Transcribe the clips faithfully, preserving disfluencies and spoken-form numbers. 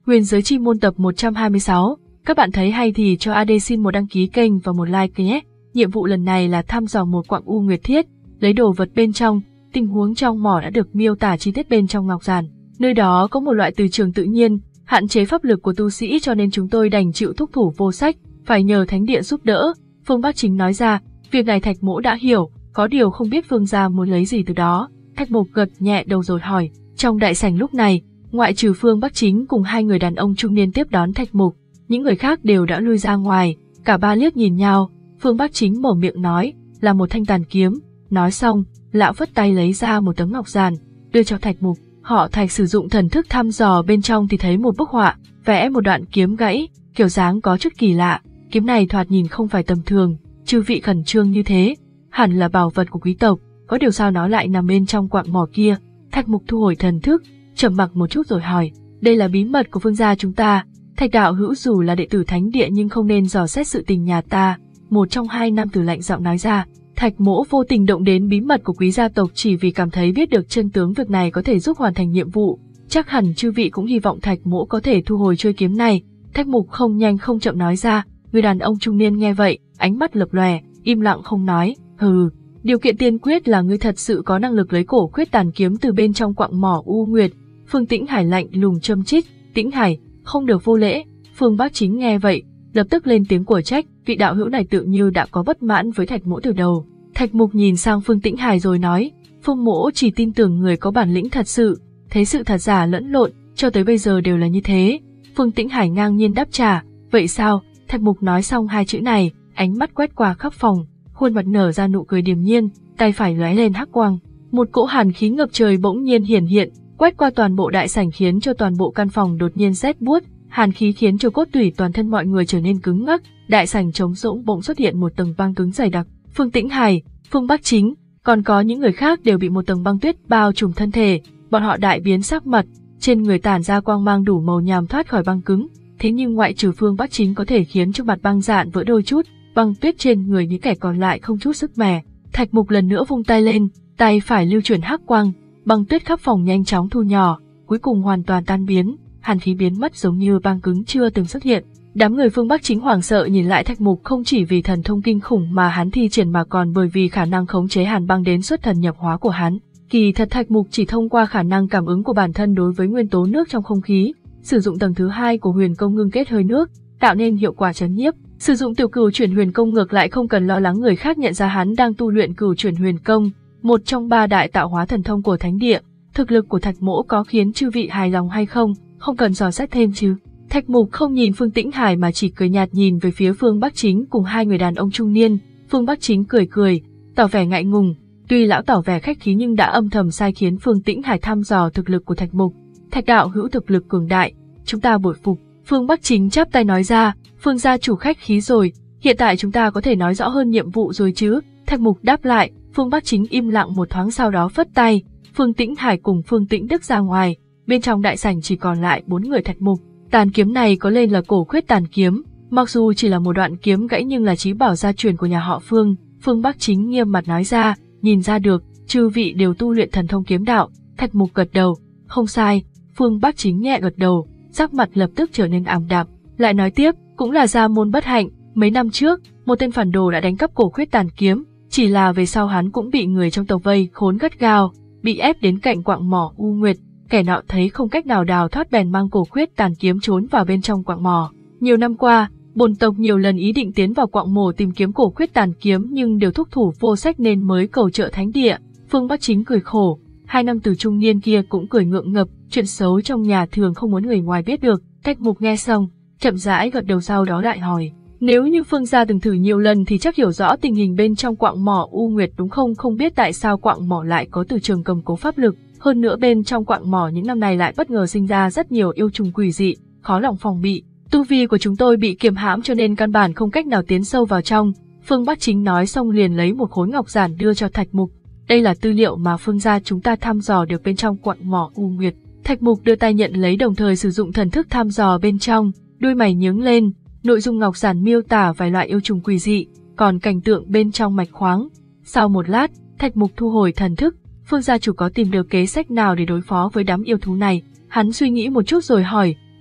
Huyền giới chi môn tập một trăm hai mươi sáu. Các bạn thấy hay thì cho a đê xin một đăng ký kênh và một like nhé. Nhiệm vụ lần này là thăm dò một quặng u nguyệt thiết, lấy đồ vật bên trong. Tình huống trong mỏ đã được miêu tả chi tiết bên trong ngọc giản. Nơi đó có một loại từ trường tự nhiên, hạn chế pháp lực của tu sĩ, cho nên chúng tôi đành chịu thúc thủ vô sách, phải nhờ thánh địa giúp đỡ. Phương Bắc Chính nói ra, việc này Thạch Mỗ đã hiểu, có điều không biết Phương gia muốn lấy gì từ đó. Thạch Mục gật nhẹ đầu rồi hỏi. Trong đại sảnh lúc này, ngoại trừ Phương Bắc Chính cùng hai người đàn ông trung niên tiếp đón Thạch Mục, những người khác đều đã lui ra ngoài. Cả ba liếc nhìn nhau, Phương Bắc Chính mở miệng nói, là một thanh tàn kiếm. Nói xong, lão phất tay lấy ra một tấm ngọc giản, đưa cho Thạch Mục. Họ Thạch sử dụng thần thức thăm dò bên trong thì thấy một bức họa, vẽ một đoạn kiếm gãy, kiểu dáng có chút kỳ lạ. Kiếm này thoạt nhìn không phải tầm thường, chư vị khẩn trương như thế, hẳn là bảo vật của quý tộc, có điều sao nó lại nằm bên trong quặng mỏ kia? Thạch Mục thu hồi thần thức, trầm mặc một chút rồi hỏi, đây là bí mật của Phương gia chúng ta. Thạch đạo hữu dù là đệ tử thánh địa nhưng không nên dò xét sự tình nhà ta. Một trong hai nam tử lạnh giọng nói ra. Thạch Mỗ vô tình động đến bí mật của quý gia tộc chỉ vì cảm thấy biết được chân tướng việc này có thể giúp hoàn thành nhiệm vụ. Chắc hẳn chư vị cũng hy vọng Thạch Mỗ có thể thu hồi chuôi kiếm này. Thạch Mục không nhanh không chậm nói ra. Người đàn ông trung niên nghe vậy, ánh mắt lập lòe, im lặng không nói. Hừ, điều kiện tiên quyết là ngươi thật sự có năng lực lấy cổ khuyết tàn kiếm từ bên trong quặng mỏ u nguyệt. Phương Tĩnh Hải lạnh lùng châm chích. Tĩnh Hải, không được vô lễ. Phương Bắc Chính nghe vậy, lập tức lên tiếng của trách. Vị đạo hữu này tự như đã có bất mãn với Thạch Mỗ từ đầu. Thạch Mục nhìn sang Phương Tĩnh Hải rồi nói, Phương Mỗ chỉ tin tưởng người có bản lĩnh thật sự, thế sự thật giả lẫn lộn, cho tới bây giờ đều là như thế. Phương Tĩnh Hải ngang nhiên đáp trả, vậy sao? Thạch Mục nói xong hai chữ này, ánh mắt quét qua khắp phòng, khuôn mặt nở ra nụ cười điềm nhiên, tay phải lóe lên hắc quang, một cỗ hàn khí ngập trời bỗng nhiên hiển hiện, quét qua toàn bộ đại sảnh khiến cho toàn bộ căn phòng đột nhiên rét buốt, hàn khí khiến cho cốt tủy toàn thân mọi người trở nên cứng ngắc, đại sảnh trống rỗng bỗng xuất hiện một tầng băng cứng dày đặc. Phương Tĩnh Hải, Phương Bắc Chính, còn có những người khác đều bị một tầng băng tuyết bao trùm thân thể, bọn họ đại biến sắc mặt, trên người tản ra quang mang đủ màu nhằm thoát khỏi băng cứng. Thế nhưng ngoại trừ Phương Bắc Chính có thể khiến cho mặt băng dạn vỡ đôi chút, băng tuyết trên người những kẻ còn lại không chút sức mẻ. Thạch Mục lần nữa vung tay lên, tay phải lưu chuyển hắc quang, băng tuyết khắp phòng nhanh chóng thu nhỏ, cuối cùng hoàn toàn tan biến, hàn khí biến mất giống như băng cứng chưa từng xuất hiện. Đám người Phương Bắc Chính hoảng sợ nhìn lại Thạch Mục, không chỉ vì thần thông kinh khủng mà hắn thi triển mà còn bởi vì khả năng khống chế hàn băng đến xuất thần nhập hóa của hắn. Kỳ thật Thạch Mục chỉ thông qua khả năng cảm ứng của bản thân đối với nguyên tố nước trong không khí, sử dụng tầng thứ hai của huyền công ngưng kết hơi nước, tạo nên hiệu quả trấn nhiếp. Sử dụng tiểu cửu chuyển huyền công ngược lại không cần lo lắng người khác nhận ra hắn đang tu luyện cửu chuyển huyền công, một trong ba đại tạo hóa thần thông của thánh địa. Thực lực của Thạch Mỗ có khiến chư vị hài lòng hay không, không cần dò xét thêm chứ. Thạch Mục không nhìn Phương Tĩnh Hải mà chỉ cười nhạt nhìn về phía Phương Bắc Chính cùng hai người đàn ông trung niên. Phương Bắc Chính cười cười, tỏ vẻ ngại ngùng, tuy lão tỏ vẻ khách khí nhưng đã âm thầm sai khiến Phương Tĩnh Hải thăm dò thực lực của Thạch Mục. Thạch đạo hữu thực lực cường đại, chúng ta bội phục. Phương Bắc Chính chắp tay nói ra, Phương gia chủ khách khí rồi, hiện tại chúng ta có thể nói rõ hơn nhiệm vụ rồi chứ. Thạch Mục đáp lại, Phương Bắc Chính im lặng một thoáng sau đó phất tay, Phương Tĩnh Hải cùng Phương Tĩnh Đức ra ngoài, bên trong đại sảnh chỉ còn lại bốn người Thạch Mục. Tàn kiếm này có lên là cổ khuyết tàn kiếm, mặc dù chỉ là một đoạn kiếm gãy nhưng là chí bảo gia truyền của nhà họ Phương. Phương Bắc Chính nghiêm mặt nói ra, nhìn ra được, chư vị đều tu luyện thần thông kiếm đạo. Thạch Mục gật đầu, không sai. Phương Bắc Chính nhẹ gật đầu, sắc mặt lập tức trở nên ảm đạm, lại nói tiếp, cũng là gia môn bất hạnh, mấy năm trước, một tên phản đồ đã đánh cắp cổ khuyết tàn kiếm, chỉ là về sau hắn cũng bị người trong tộc vây khốn gắt gao, bị ép đến cạnh quặng mỏ U Nguyệt. Kẻ nọ thấy không cách nào đào thoát bèn mang cổ khuyết tàn kiếm trốn vào bên trong quặng mỏ. Nhiều năm qua, bổn tộc nhiều lần ý định tiến vào quặng mỏ tìm kiếm cổ khuyết tàn kiếm nhưng đều thúc thủ vô sách nên mới cầu trợ thánh địa. Phương Bắc Chính cười khổ, hai nam tử trung niên kia cũng cười ngượng ngập, chuyện xấu trong nhà thường không muốn người ngoài biết được. Thạch Mục nghe xong, chậm rãi gật đầu sau đó lại hỏi, nếu như Phương gia từng thử nhiều lần thì chắc hiểu rõ tình hình bên trong quặng mỏ U Nguyệt đúng không? Không biết tại sao quặng mỏ lại có từ trường cầm cố pháp lực. Hơn nữa bên trong quặng mỏ những năm này lại bất ngờ sinh ra rất nhiều yêu trùng quỷ dị, khó lòng phòng bị. Tu vi của chúng tôi bị kiềm hãm cho nên căn bản không cách nào tiến sâu vào trong. Phương Bắc Chính nói xong liền lấy một khối ngọc giản đưa cho Thạch Mục. Đây là tư liệu mà Phương gia chúng ta thăm dò được bên trong quặng mỏ U Nguyệt. Thạch Mục đưa tay nhận lấy đồng thời sử dụng thần thức thăm dò bên trong, đuôi mày nhướng lên. Nội dung ngọc giản miêu tả vài loại yêu trùng quỷ dị, còn cảnh tượng bên trong mạch khoáng. Sau một lát, Thạch Mục thu hồi thần thức. Phương gia chủ có tìm được kế sách nào để đối phó với đám yêu thú này? Hắn suy nghĩ một chút rồi hỏi,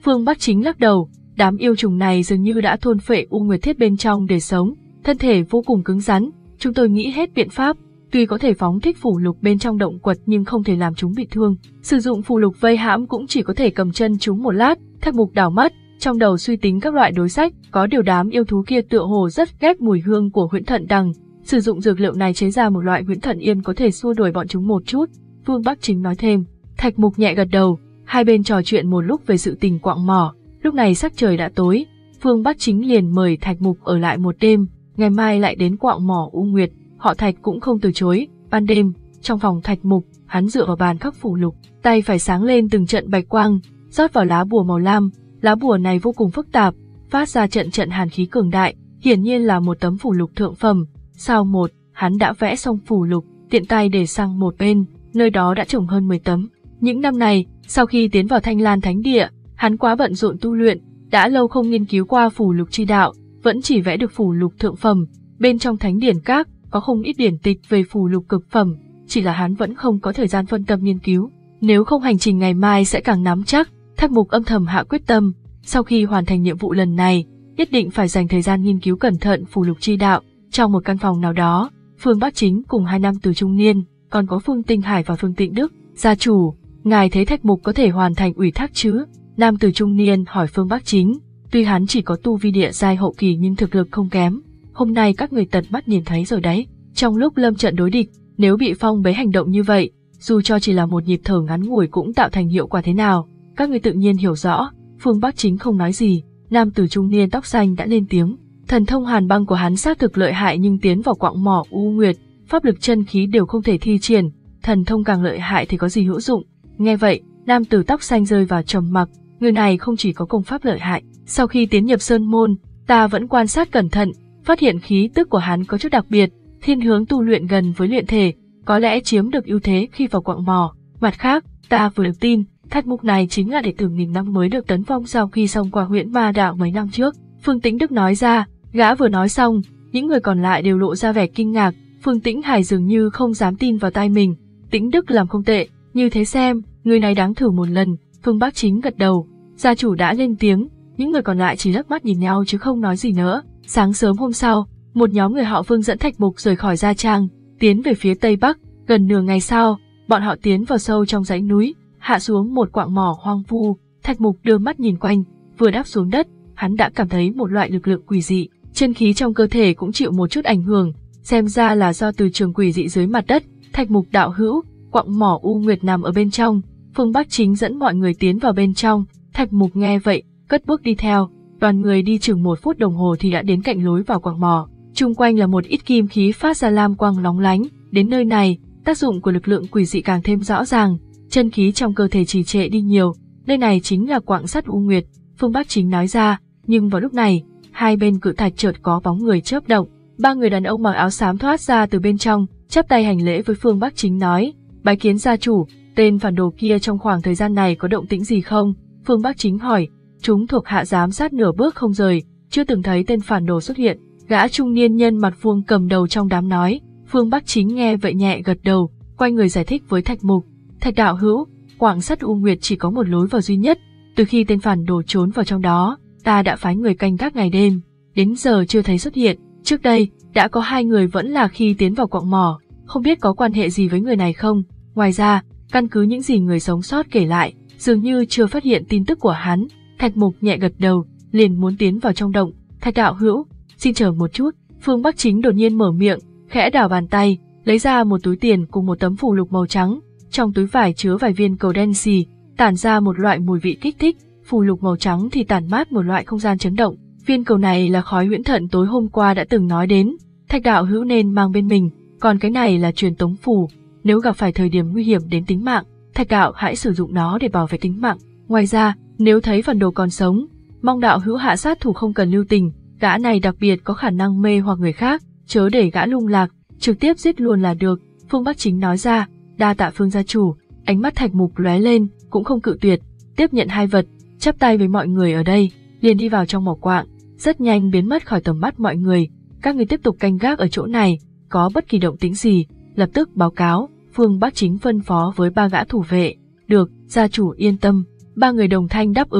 Phương Bắc Chính lắc đầu, đám yêu trùng này dường như đã thôn phệ U Nguyệt Thiết bên trong để sống, thân thể vô cùng cứng rắn, chúng tôi nghĩ hết biện pháp, tuy có thể phóng thích phù lục bên trong động quật nhưng không thể làm chúng bị thương, sử dụng phù lục vây hãm cũng chỉ có thể cầm chân chúng một lát. Thạch Mục đảo mắt, trong đầu suy tính các loại đối sách, có điều đám yêu thú kia tựa hồ rất ghét mùi hương của huyễn thận đằng, sử dụng dược liệu này chế ra một loại huyễn thận yên có thể xua đuổi bọn chúng một chút. Phương Bắc Chính nói thêm. Thạch Mục nhẹ gật đầu, hai bên trò chuyện một lúc về sự tình quạng mỏ. Lúc này sắc trời đã tối, Phương Bắc Chính liền mời Thạch Mục ở lại một đêm, ngày mai lại đến quạng mỏ U Nguyệt. Họ Thạch cũng không từ chối. Ban đêm, trong phòng Thạch Mục, hắn dựa vào bàn khắc phù lục, tay phải sáng lên từng trận bạch quang, rót vào lá bùa màu lam. Lá bùa này vô cùng phức tạp, phát ra trận trận hàn khí cường đại, hiển nhiên là một tấm phù lục thượng phẩm. Sau một, hắn đã vẽ xong phù lục, tiện tay để sang một bên, nơi đó đã trồng hơn mười tấm. Những năm này, sau khi tiến vào Thanh Lan Thánh Địa, hắn quá bận rộn tu luyện, đã lâu không nghiên cứu qua phù lục chi đạo, vẫn chỉ vẽ được phù lục thượng phẩm. Bên trong Thánh Điển Các có không ít điển tịch về phù lục cực phẩm, chỉ là hắn vẫn không có thời gian phân tâm nghiên cứu. Nếu không hành trình ngày mai sẽ càng nắm chắc. Thạch Mục âm thầm hạ quyết tâm, sau khi hoàn thành nhiệm vụ lần này, nhất định phải dành thời gian nghiên cứu cẩn thận phù lục chi đạo. Trong một căn phòng nào đó, Phương Bắc Chính cùng hai nam tử trung niên, còn có Phương Tinh Hải và Phương Tịnh Đức. Gia chủ, ngài thấy Thạch Mục có thể hoàn thành ủy thác chứ? Nam tử trung niên hỏi Phương Bắc Chính. Tuy hắn chỉ có tu vi địa giai hậu kỳ nhưng thực lực không kém. Hôm nay các người tận mắt nhìn thấy rồi đấy. Trong lúc lâm trận đối địch, nếu bị phong bế hành động như vậy, dù cho chỉ là một nhịp thở ngắn ngủi cũng tạo thành hiệu quả thế nào, các người tự nhiên hiểu rõ. Phương Bắc Chính không nói gì, nam tử trung niên tóc xanh đã lên tiếng. Thần thông hàn băng của hắn xác thực lợi hại nhưng tiến vào quạng mỏ U Nguyệt, pháp lực chân khí đều không thể thi triển, thần thông càng lợi hại thì có gì hữu dụng. Nghe vậy, nam tử tóc xanh rơi vào trầm mặc, người này không chỉ có công pháp lợi hại, sau khi tiến nhập sơn môn, ta vẫn quan sát cẩn thận, phát hiện khí tức của hắn có chút đặc biệt, thiên hướng tu luyện gần với luyện thể, có lẽ chiếm được ưu thế khi vào quạng mỏ. Mặt khác, ta vừa được tin, Thạch Mục này chính là đệ tử nghìn năm mới được tấn phong sau khi xong qua huyễn ma đạo mấy năm trước. Phương Tĩnh Đức nói ra, gã vừa nói xong, những người còn lại đều lộ ra vẻ kinh ngạc. Phương Tĩnh Hải dường như không dám tin vào tai mình. Tĩnh Đức làm không tệ, như thế xem, người này đáng thử một lần. Phương Bắc Chính gật đầu, gia chủ đã lên tiếng, những người còn lại chỉ lắc mắt nhìn nhau chứ không nói gì nữa. Sáng sớm hôm sau, một nhóm người họ Phương dẫn Thạch Mục rời khỏi Gia Trang, tiến về phía tây bắc. Gần nửa ngày sau, bọn họ tiến vào sâu trong dãy núi, hạ xuống một quạng mỏ hoang vu. Thạch Mục đưa mắt nhìn quanh, vừa đáp xuống đất, hắn đã cảm thấy một loại lực lượng quỷ dị, chân khí trong cơ thể cũng chịu một chút ảnh hưởng, xem ra là do từ trường quỷ dị dưới mặt đất. Thạch Mục đạo hữu, quạng mỏ U Nguyệt nằm ở bên trong. Phương Bắc Chính dẫn mọi người tiến vào bên trong. Thạch Mục nghe vậy, cất bước đi theo. Đoàn người đi chừng một phút đồng hồ thì đã đến cạnh lối vào quạng mỏ. Chung quanh là một ít kim khí phát ra lam quang lóng lánh. Đến nơi này, tác dụng của lực lượng quỷ dị càng thêm rõ ràng, chân khí trong cơ thể trì trệ đi nhiều. Nơi này chính là quạng sắt U Nguyệt, Phương Bắc Chính nói ra. Nhưng vào lúc này, hai bên cự thạch chợt có bóng người chớp động. Ba người đàn ông mặc áo xám thoát ra từ bên trong, chắp tay hành lễ với Phương Bắc Chính nói: bái kiến gia chủ, tên phản đồ kia trong khoảng thời gian này có động tĩnh gì không? Phương Bắc Chính hỏi. Chúng thuộc hạ giám sát nửa bước không rời, chưa từng thấy tên phản đồ xuất hiện. Gã trung niên nhân mặt vuông cầm đầu trong đám nói. Phương Bắc Chính nghe vậy nhẹ gật đầu, quay người giải thích với Thạch Mục. Thạch đạo hữu, quạng sắt U Nguyệt chỉ có một lối vào duy nhất, từ khi tên phản đồ trốn vào trong đó, ta đã phái người canh gác ngày đêm, đến giờ chưa thấy xuất hiện. Trước đây, đã có hai người vẫn là khi tiến vào quạng mỏ, không biết có quan hệ gì với người này không. Ngoài ra, căn cứ những gì người sống sót kể lại, dường như chưa phát hiện tin tức của hắn. Thạch Mục nhẹ gật đầu, liền muốn tiến vào trong động. Thạch đạo hữu, xin chờ một chút. Phương Bắc Chính đột nhiên mở miệng, khẽ đảo bàn tay, lấy ra một túi tiền cùng một tấm phù lục màu trắng. Trong túi vải chứa vài viên cầu đen xì, tản ra một loại mùi vị kích thích. Phù lục màu trắng thì tản mát một loại không gian chấn động. Viên cầu này là khói huyễn thận tối hôm qua đã từng nói đến, Thạch đạo hữu nên mang bên mình. Còn cái này là truyền tống phù, nếu gặp phải thời điểm nguy hiểm đến tính mạng, Thạch đạo hãy sử dụng nó để bảo vệ tính mạng. Ngoài ra, nếu thấy phản đồ còn sống, mong đạo hữu hạ sát thủ không cần lưu tình, gã này đặc biệt có khả năng mê hoặc người khác, chớ để gã lung lạc, trực tiếp giết luôn là được. Phương Bắc Chính nói ra. Đa tạ Phương gia chủ. Ánh mắt Thạch Mục lóe lên, cũng không cự tuyệt, tiếp nhận hai vật, chắp tay với mọi người ở đây, liền đi vào trong mỏ quạng, rất nhanh biến mất khỏi tầm mắt mọi người. Các người tiếp tục canh gác ở chỗ này, có bất kỳ động tĩnh gì, lập tức báo cáo. Phương Bắc Chính phân phó với ba gã thủ vệ. Được, gia chủ yên tâm. Ba người đồng thanh đáp ứng,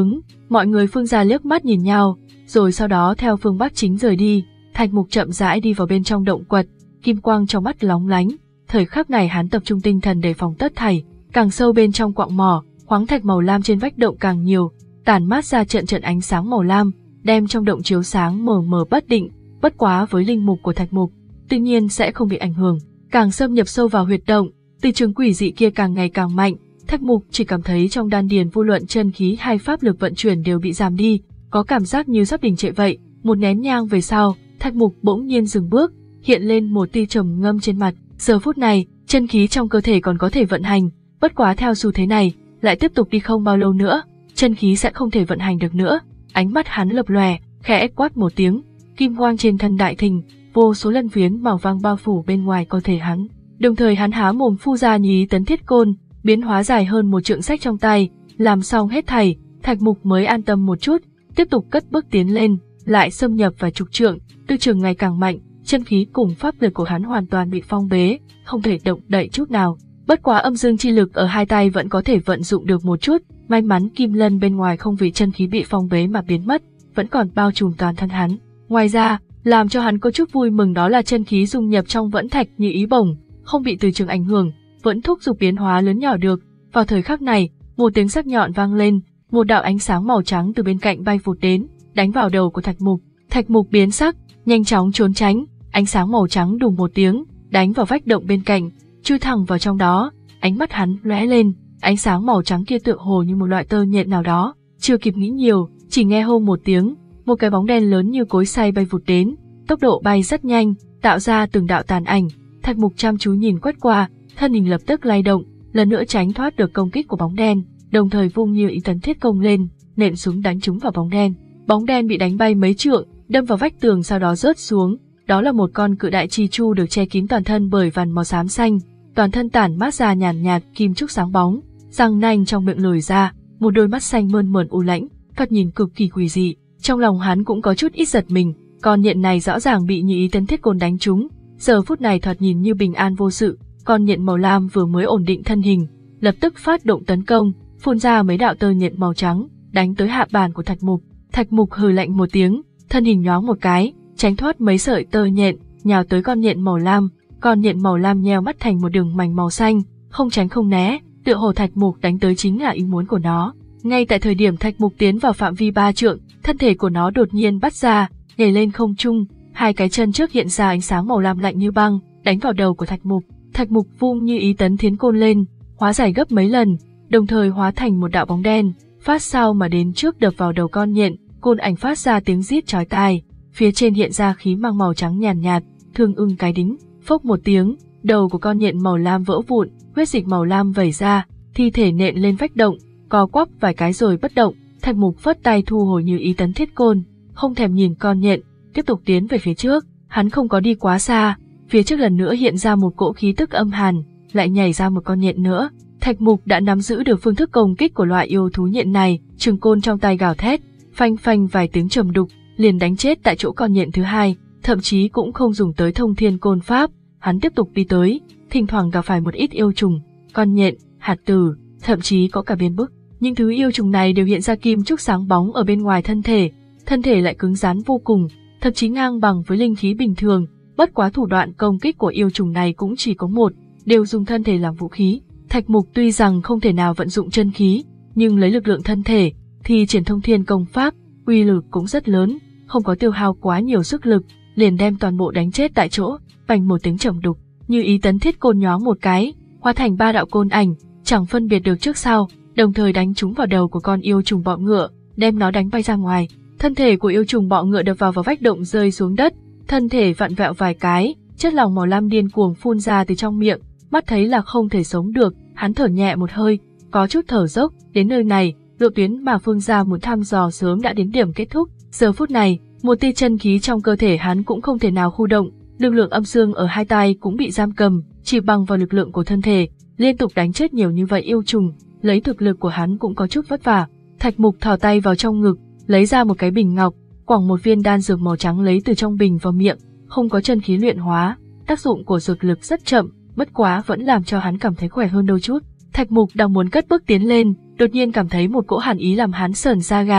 Mọi người Phương gia liếc mắt nhìn nhau, rồi sau đó theo Phương Bắc Chính rời đi. Thạch Mục chậm rãi đi vào bên trong động quật, kim quang trong mắt lóng lánh. Thời khắc này hắn tập trung tinh thần đề phòng tất thảy. Càng sâu bên trong quặng mỏ, khoáng thạch màu lam trên vách động càng nhiều, tản mát ra trận trận ánh sáng màu lam, đem trong động chiếu sáng mờ mờ bất định. Bất quá với linh mục của Thạch Mục, tự nhiên sẽ không bị ảnh hưởng. Càng xâm nhập sâu vào huyệt động, từ trường quỷ dị kia càng ngày càng mạnh. Thạch Mục chỉ cảm thấy trong đan điền vô luận chân khí hay pháp lực vận chuyển đều bị giảm đi, có cảm giác như sắp đình trệ vậy. Một nén nhang về sau, Thạch Mục bỗng nhiên dừng bước, hiện lên một tia trầm ngâm trên mặt. Giờ phút này, chân khí trong cơ thể còn có thể vận hành, bất quá theo xu thế này, lại tiếp tục đi không bao lâu nữa, chân khí sẽ không thể vận hành được nữa. Ánh mắt hắn lập lòe, khẽ quát một tiếng, kim quang trên thân đại thịnh, vô số lân phiến màu vàng bao phủ bên ngoài cơ thể hắn. Đồng thời hắn há mồm phu ra nhí tấn thiết côn, biến hóa dài hơn một trượng sách trong tay. Làm xong hết thảy, Thạch Mục mới an tâm một chút, tiếp tục cất bước tiến lên, lại xâm nhập vào trục trượng, tư trường ngày càng mạnh, chân khí cùng pháp lực của hắn hoàn toàn bị phong bế, không thể động đậy chút nào. Bất quá âm dương chi lực ở hai tay vẫn có thể vận dụng được một chút, may mắn kim lân bên ngoài không vì chân khí bị phong bế mà biến mất, vẫn còn bao trùm toàn thân hắn. Ngoài ra, làm cho hắn có chút vui mừng đó là chân khí dung nhập trong vẫn thạch như ý bổng, không bị từ trường ảnh hưởng, vẫn thúc giục biến hóa lớn nhỏ được. Vào thời khắc này, một tiếng sắc nhọn vang lên, một đạo ánh sáng màu trắng từ bên cạnh bay vụt đến, đánh vào đầu của Thạch Mục. Thạch Mục biến sắc, nhanh chóng trốn tránh, ánh sáng màu trắng đùng một tiếng, đánh vào vách động bên cạnh, chui thẳng vào trong đó. Ánh mắt hắn lóe lên, ánh sáng màu trắng kia tựa hồ như một loại tơ nhện nào đó. Chưa kịp nghĩ nhiều, chỉ nghe hô một tiếng, một cái bóng đen lớn như cối xay bay vụt đến, tốc độ bay rất nhanh, tạo ra từng đạo tàn ảnh. Thạch Mục chăm chú nhìn quét qua, thân hình lập tức lay động, lần nữa tránh thoát được công kích của bóng đen, đồng thời vung như ý tấn thiết công lên, nện súng đánh trúng vào bóng đen. Bóng đen bị đánh bay mấy trượng, đâm vào vách tường sau đó rớt xuống. Đó là một con cự đại chi chu được che kín toàn thân bởi vằn màu xám xanh, toàn thân tản mát ra nhàn nhạt kim trúc sáng bóng, răng nanh trong miệng lồi ra, một đôi mắt xanh mơn mởn u lãnh, thoạt nhìn cực kỳ quỷ dị. Trong lòng hắn cũng có chút ít giật mình, con nhện này rõ ràng bị như ý tấn thiết côn đánh trúng, giờ phút này thoạt nhìn như bình an vô sự. Con nhện màu lam vừa mới ổn định thân hình, lập tức phát động tấn công, phun ra mấy đạo tơ nhện màu trắng, đánh tới hạ bàn của Thạch Mục. Thạch Mục hừ lạnh một tiếng, thân hình nhoáng một cái, tránh thoát mấy sợi tơ nhện, nhào tới con nhện màu lam. Con nhện màu lam nheo mắt thành một đường mảnh màu xanh, không tránh không né, tựa hồ Thạch Mục đánh tới chính là ý muốn của nó. Ngay tại thời điểm Thạch Mục tiến vào phạm vi ba trượng, thân thể của nó đột nhiên bắt ra, nhảy lên không trung, hai cái chân trước hiện ra ánh sáng màu lam lạnh như băng, đánh vào đầu của Thạch Mục. Thạch Mục vung như ý tấn thiến côn lên, hóa giải gấp mấy lần, đồng thời hóa thành một đạo bóng đen, phát sau mà đến trước đập vào đầu con nhện. Côn ảnh phát ra tiếng rít chói tai, phía trên hiện ra khí mang màu trắng nhàn nhạt, thương ưng cái đính. Phốc một tiếng, đầu của con nhện màu lam vỡ vụn, huyết dịch màu lam vẩy ra, thi thể nện lên vách động, co quắp vài cái rồi bất động. Thạch Mục phất tay thu hồi như ý tấn thiết côn, không thèm nhìn con nhện, tiếp tục tiến về phía trước. Hắn không có đi quá xa, phía trước lần nữa hiện ra một cỗ khí tức âm hàn, lại nhảy ra một con nhện nữa. Thạch Mục đã nắm giữ được phương thức công kích của loại yêu thú nhện này, trường côn trong tay gào thét, phanh phanh vài tiếng trầm đục, liền đánh chết tại chỗ con nhện thứ hai, thậm chí cũng không dùng tới thông thiên côn pháp. Hắn tiếp tục đi tới, thỉnh thoảng gặp phải một ít yêu trùng, con nhện, hạt tử, thậm chí có cả biên bức. Những thứ yêu trùng này đều hiện ra kim trúc sáng bóng ở bên ngoài thân thể, thân thể lại cứng rắn vô cùng, thậm chí ngang bằng với linh khí bình thường. Bất quá thủ đoạn công kích của yêu trùng này cũng chỉ có một, đều dùng thân thể làm vũ khí. Thạch Mục tuy rằng không thể nào vận dụng chân khí, nhưng lấy lực lượng thân thể thì triển thông thiên công pháp, uy lực cũng rất lớn, không có tiêu hao quá nhiều sức lực, liền đem toàn bộ đánh chết tại chỗ. Bành một tiếng trầm đục, như ý tấn thiết côn nhoáng một cái, hóa thành ba đạo côn ảnh, chẳng phân biệt được trước sau, đồng thời đánh trúng vào đầu của con yêu trùng bọ ngựa, đem nó đánh bay ra ngoài. Thân thể của yêu trùng bọ ngựa đập vào vào vách động rơi xuống đất, thân thể vặn vẹo vài cái, chất lỏng màu lam điên cuồng phun ra từ trong miệng, mắt thấy là không thể sống được, hắn thở nhẹ một hơi, có chút thở dốc. Đến nơi này, lộ tuyến mà Phương gia muốn thăm dò sớm đã đến điểm kết thúc. Giờ phút này, một tia chân khí trong cơ thể hắn cũng không thể nào khu động, lực lượng âm dương ở hai tay cũng bị giam cầm, chỉ bằng vào lực lượng của thân thể, liên tục đánh chết nhiều như vậy yêu trùng, lấy thực lực của hắn cũng có chút vất vả. Thạch Mục thò tay vào trong ngực, lấy ra một cái bình ngọc, quẳng một viên đan dược màu trắng lấy từ trong bình vào miệng, không có chân khí luyện hóa, tác dụng của dược lực rất chậm, bất quá vẫn làm cho hắn cảm thấy khỏe hơn đôi chút. Thạch Mục đang muốn cất bước tiến lên, đột nhiên cảm thấy một cỗ hàn ý làm hắn sởn da gà,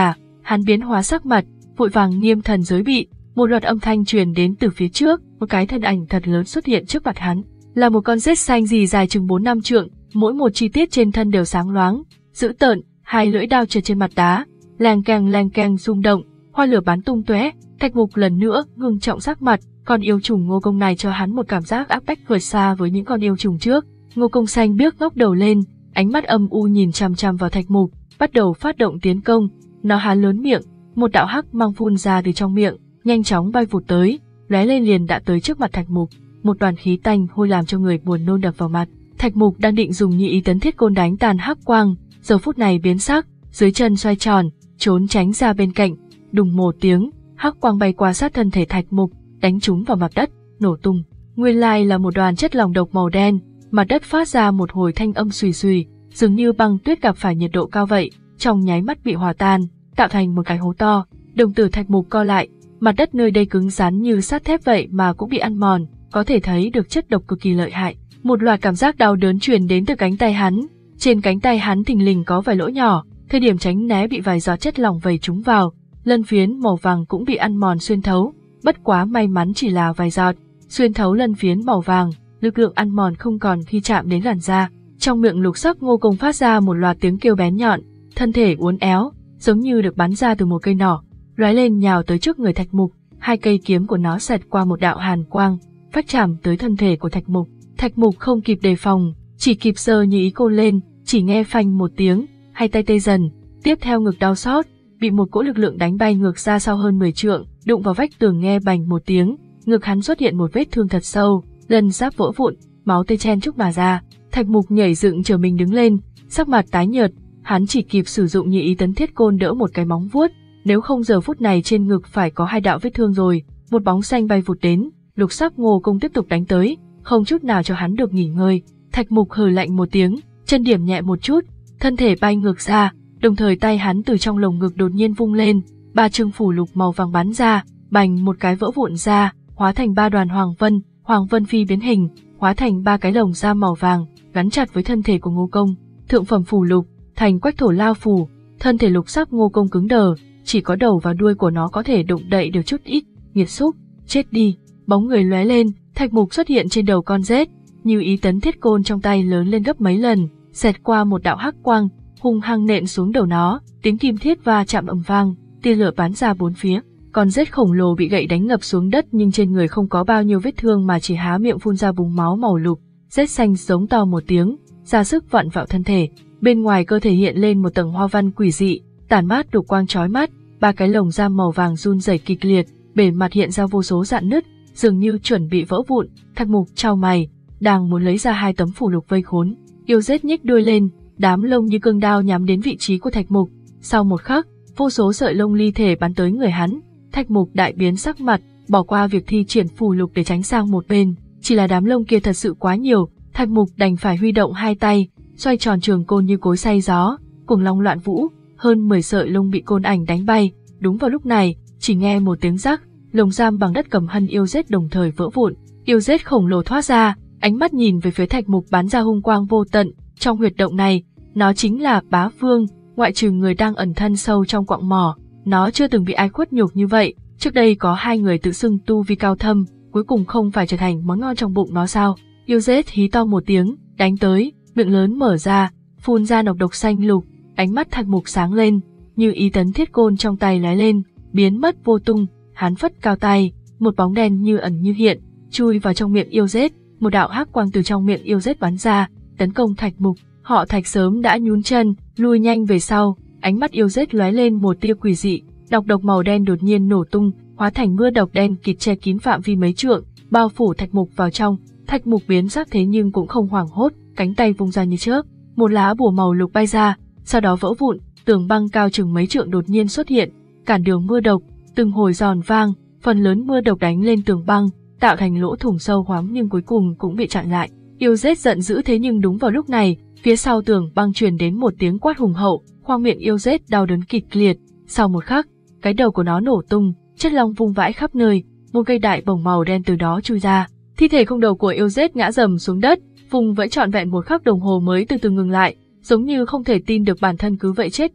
hắn biến hóa sắc mặt, vội vàng nghiêm thần giới bị, một loạt âm thanh truyền đến từ phía trước, một cái thân ảnh thật lớn xuất hiện trước mặt hắn, là một con rết xanh gì dài chừng bốn năm trượng, mỗi một chi tiết trên thân đều sáng loáng, dữ tợn, hai lưỡi đao trượt trên mặt đá, leng keng leng keng rung động, hoa lửa bắn tung tóe. Thạch Mục lần nữa ngưng trọng sắc mặt, con yêu trùng Ngô Công này cho hắn một cảm giác áp bách vượt xa với những con yêu trùng trước. Ngô Công xanh biếc ngóc đầu lên, ánh mắt âm u nhìn chằm chằm vào Thạch Mục, bắt đầu phát động tiến công. Nó há lớn miệng, một đạo hắc mang phun ra từ trong miệng, nhanh chóng bay vụt tới, lóe lên liền đã tới trước mặt Thạch Mục. Một đoàn khí tanh hôi làm cho người buồn nôn đập vào mặt. Thạch Mục đang định dùng Nhị Ý Tấn Thiết Côn đánh tàn hắc quang, giờ phút này biến sắc, dưới chân xoay tròn, trốn tránh ra bên cạnh. Đùng một tiếng, hắc quang bay qua sát thân thể Thạch Mục, đánh trúng vào mặt đất, nổ tung. Nguyên lai là một đoàn chất lỏng độc màu đen, mặt đất phát ra một hồi thanh âm xùy xùy, dường như băng tuyết gặp phải nhiệt độ cao vậy, trong nháy mắt bị hòa tan, tạo thành một cái hố to. Đồng tử Thạch Mục co lại, mặt đất nơi đây cứng rắn như sắt thép vậy mà cũng bị ăn mòn, có thể thấy được chất độc cực kỳ lợi hại. Một loạt cảm giác đau đớn truyền đến từ cánh tay hắn, trên cánh tay hắn thình lình có vài lỗ nhỏ, thời điểm tránh né bị vài giọt chất lỏng vẩy trúng vào, lân phiến màu vàng cũng bị ăn mòn xuyên thấu, bất quá may mắn chỉ là vài giọt, xuyên thấu lân phiến màu vàng, lực lượng ăn mòn không còn khi chạm đến làn da. Trong miệng Lục Sắc Ngô Công phát ra một loạt tiếng kêu bén nhọn, thân thể uốn éo, giống như được bắn ra từ một cây nỏ, lóe lên nhào tới trước người Thạch Mục, hai cây kiếm của nó xẹt qua một đạo hàn quang, phách chạm tới thân thể của Thạch Mục. Thạch Mục không kịp đề phòng, chỉ kịp giơ Nhị Ý Côn lên, chỉ nghe phanh một tiếng, hai tay tê dần, tiếp theo ngực đau xót, bị một cỗ lực lượng đánh bay ngược ra sau hơn mười trượng, đụng vào vách tường nghe bành một tiếng, ngực hắn xuất hiện một vết thương thật sâu, lân giáp vỡ vụn, máu tươi chen chúc mà ra. Thạch Mục nhảy dựng trở mình đứng lên, sắc mặt tái nhợt, hắn chỉ kịp sử dụng Nhị Ý Tấn Thiết Côn đỡ một cái móng vuốt, nếu không giờ phút này trên ngực phải có hai đạo vết thương rồi. Một bóng xanh bay vụt đến, Lục Sắc Ngô Công tiếp tục đánh tới, không chút nào cho hắn được nghỉ ngơi. Thạch Mục hừ lạnh một tiếng, chân điểm nhẹ một chút, thân thể bay ngược ra, đồng thời tay hắn từ trong lồng ngực đột nhiên vung lên, ba chương phủ lục màu vàng bắn ra, bành một cái vỡ vụn ra, hóa thành ba đoàn hoàng vân, hoàng vân phi biến hình, hóa thành ba cái lồng da màu vàng, gắn chặt với thân thể của Ngô Công. Thượng phẩm phủ lục, thành Quách Thổ Lao Phủ. Thân thể Lục Sắc Ngô Công cứng đờ, chỉ có đầu và đuôi của nó có thể động đậy được chút ít. Nghiệt xúc, chết đi! Bóng người lóe lên, Thạch Mục xuất hiện trên đầu con rết, Như Ý Tấn Thiết Côn trong tay lớn lên gấp mấy lần, xẹt qua một đạo hắc quang, hung hăng nện xuống đầu nó, tiếng kim thiết va chạm ầm vang, tia lửa bắn ra bốn phía. Con rết khổng lồ bị gậy đánh ngập xuống đất nhưng trên người không có bao nhiêu vết thương mà chỉ há miệng phun ra búng máu màu lục. Rết xanh giống to một tiếng, ra sức vặn vẹo thân thể, bên ngoài cơ thể hiện lên một tầng hoa văn quỷ dị, tản mát đục quang chói mắt, ba cái lồng da màu vàng run rẩy kịch liệt, bề mặt hiện ra vô số rạn nứt, dường như chuẩn bị vỡ vụn. Thạch Mục chau mày, đang muốn lấy ra hai tấm phủ lục vây khốn, yêu rết nhích đuôi lên, đám lông như cương đao nhắm đến vị trí của Thạch Mục. Sau một khắc, vô số sợi lông ly thể bắn tới người hắn. Thạch Mục đại biến sắc mặt, bỏ qua việc thi triển phù lục để tránh sang một bên, chỉ là đám lông kia thật sự quá nhiều, Thạch Mục đành phải huy động hai tay, xoay tròn trường côn như cối xay gió, cuồng long loạn vũ, hơn mười sợi lông bị côn ảnh đánh bay. Đúng vào lúc này, chỉ nghe một tiếng rắc, lồng giam bằng đất cầm hân yêu rết đồng thời vỡ vụn, yêu rết khổng lồ thoát ra, ánh mắt nhìn về phía Thạch Mục bắn ra hung quang vô tận. Trong huyệt động này, nó chính là Bá Vương, ngoại trừ người đang ẩn thân sâu trong quặng mỏ, nó chưa từng bị ai khuất nhục như vậy. Trước đây có hai người tự xưng tu vi cao thâm, cuối cùng không phải trở thành món ngon trong bụng nó sao? Yêu rết hí to một tiếng, đánh tới, miệng lớn mở ra, phun ra nọc độc xanh lục. Ánh mắt Thạch Mục sáng lên, Như Ý Tấn Thiết Côn trong tay lóe lên, biến mất vô tung. Hắn phất cao tay, một bóng đen như ẩn như hiện, chui vào trong miệng yêu rết. Một đạo hắc quang từ trong miệng yêu rết bắn ra, tấn công Thạch Mục. Họ Thạch sớm đã nhún chân, lui nhanh về sau. Ánh mắt yêu rết lóe lên một tia quỷ dị, độc độc màu đen đột nhiên nổ tung, hóa thành mưa độc đen kịt che kín phạm vi mấy trượng, bao phủ Thạch Mục vào trong. Thạch Mục biến sắc thế nhưng cũng không hoảng hốt, cánh tay vung ra như chớp, một lá bùa màu lục bay ra, sau đó vỡ vụn, tường băng cao chừng mấy trượng đột nhiên xuất hiện, cản đường mưa độc. Từng hồi giòn vang, phần lớn mưa độc đánh lên tường băng, tạo thành lỗ thủng sâu hoắm nhưng cuối cùng cũng bị chặn lại. Yêu rết giận dữ thế nhưng đúng vào lúc này, phía sau tường băng truyền đến một tiếng quát hùng hậu, khoang miệng yêu rết đau đớn kịch liệt. Sau một khắc, cái đầu của nó nổ tung, chất lỏng vung vãi khắp nơi, một cây đại bổng màu đen từ đó chui ra. Thi thể không đầu của yêu rết ngã rầm xuống đất, vùng vẫy trọn vẹn một khắc đồng hồ mới từ từ ngừng lại, giống như không thể tin được bản thân cứ vậy chết đi.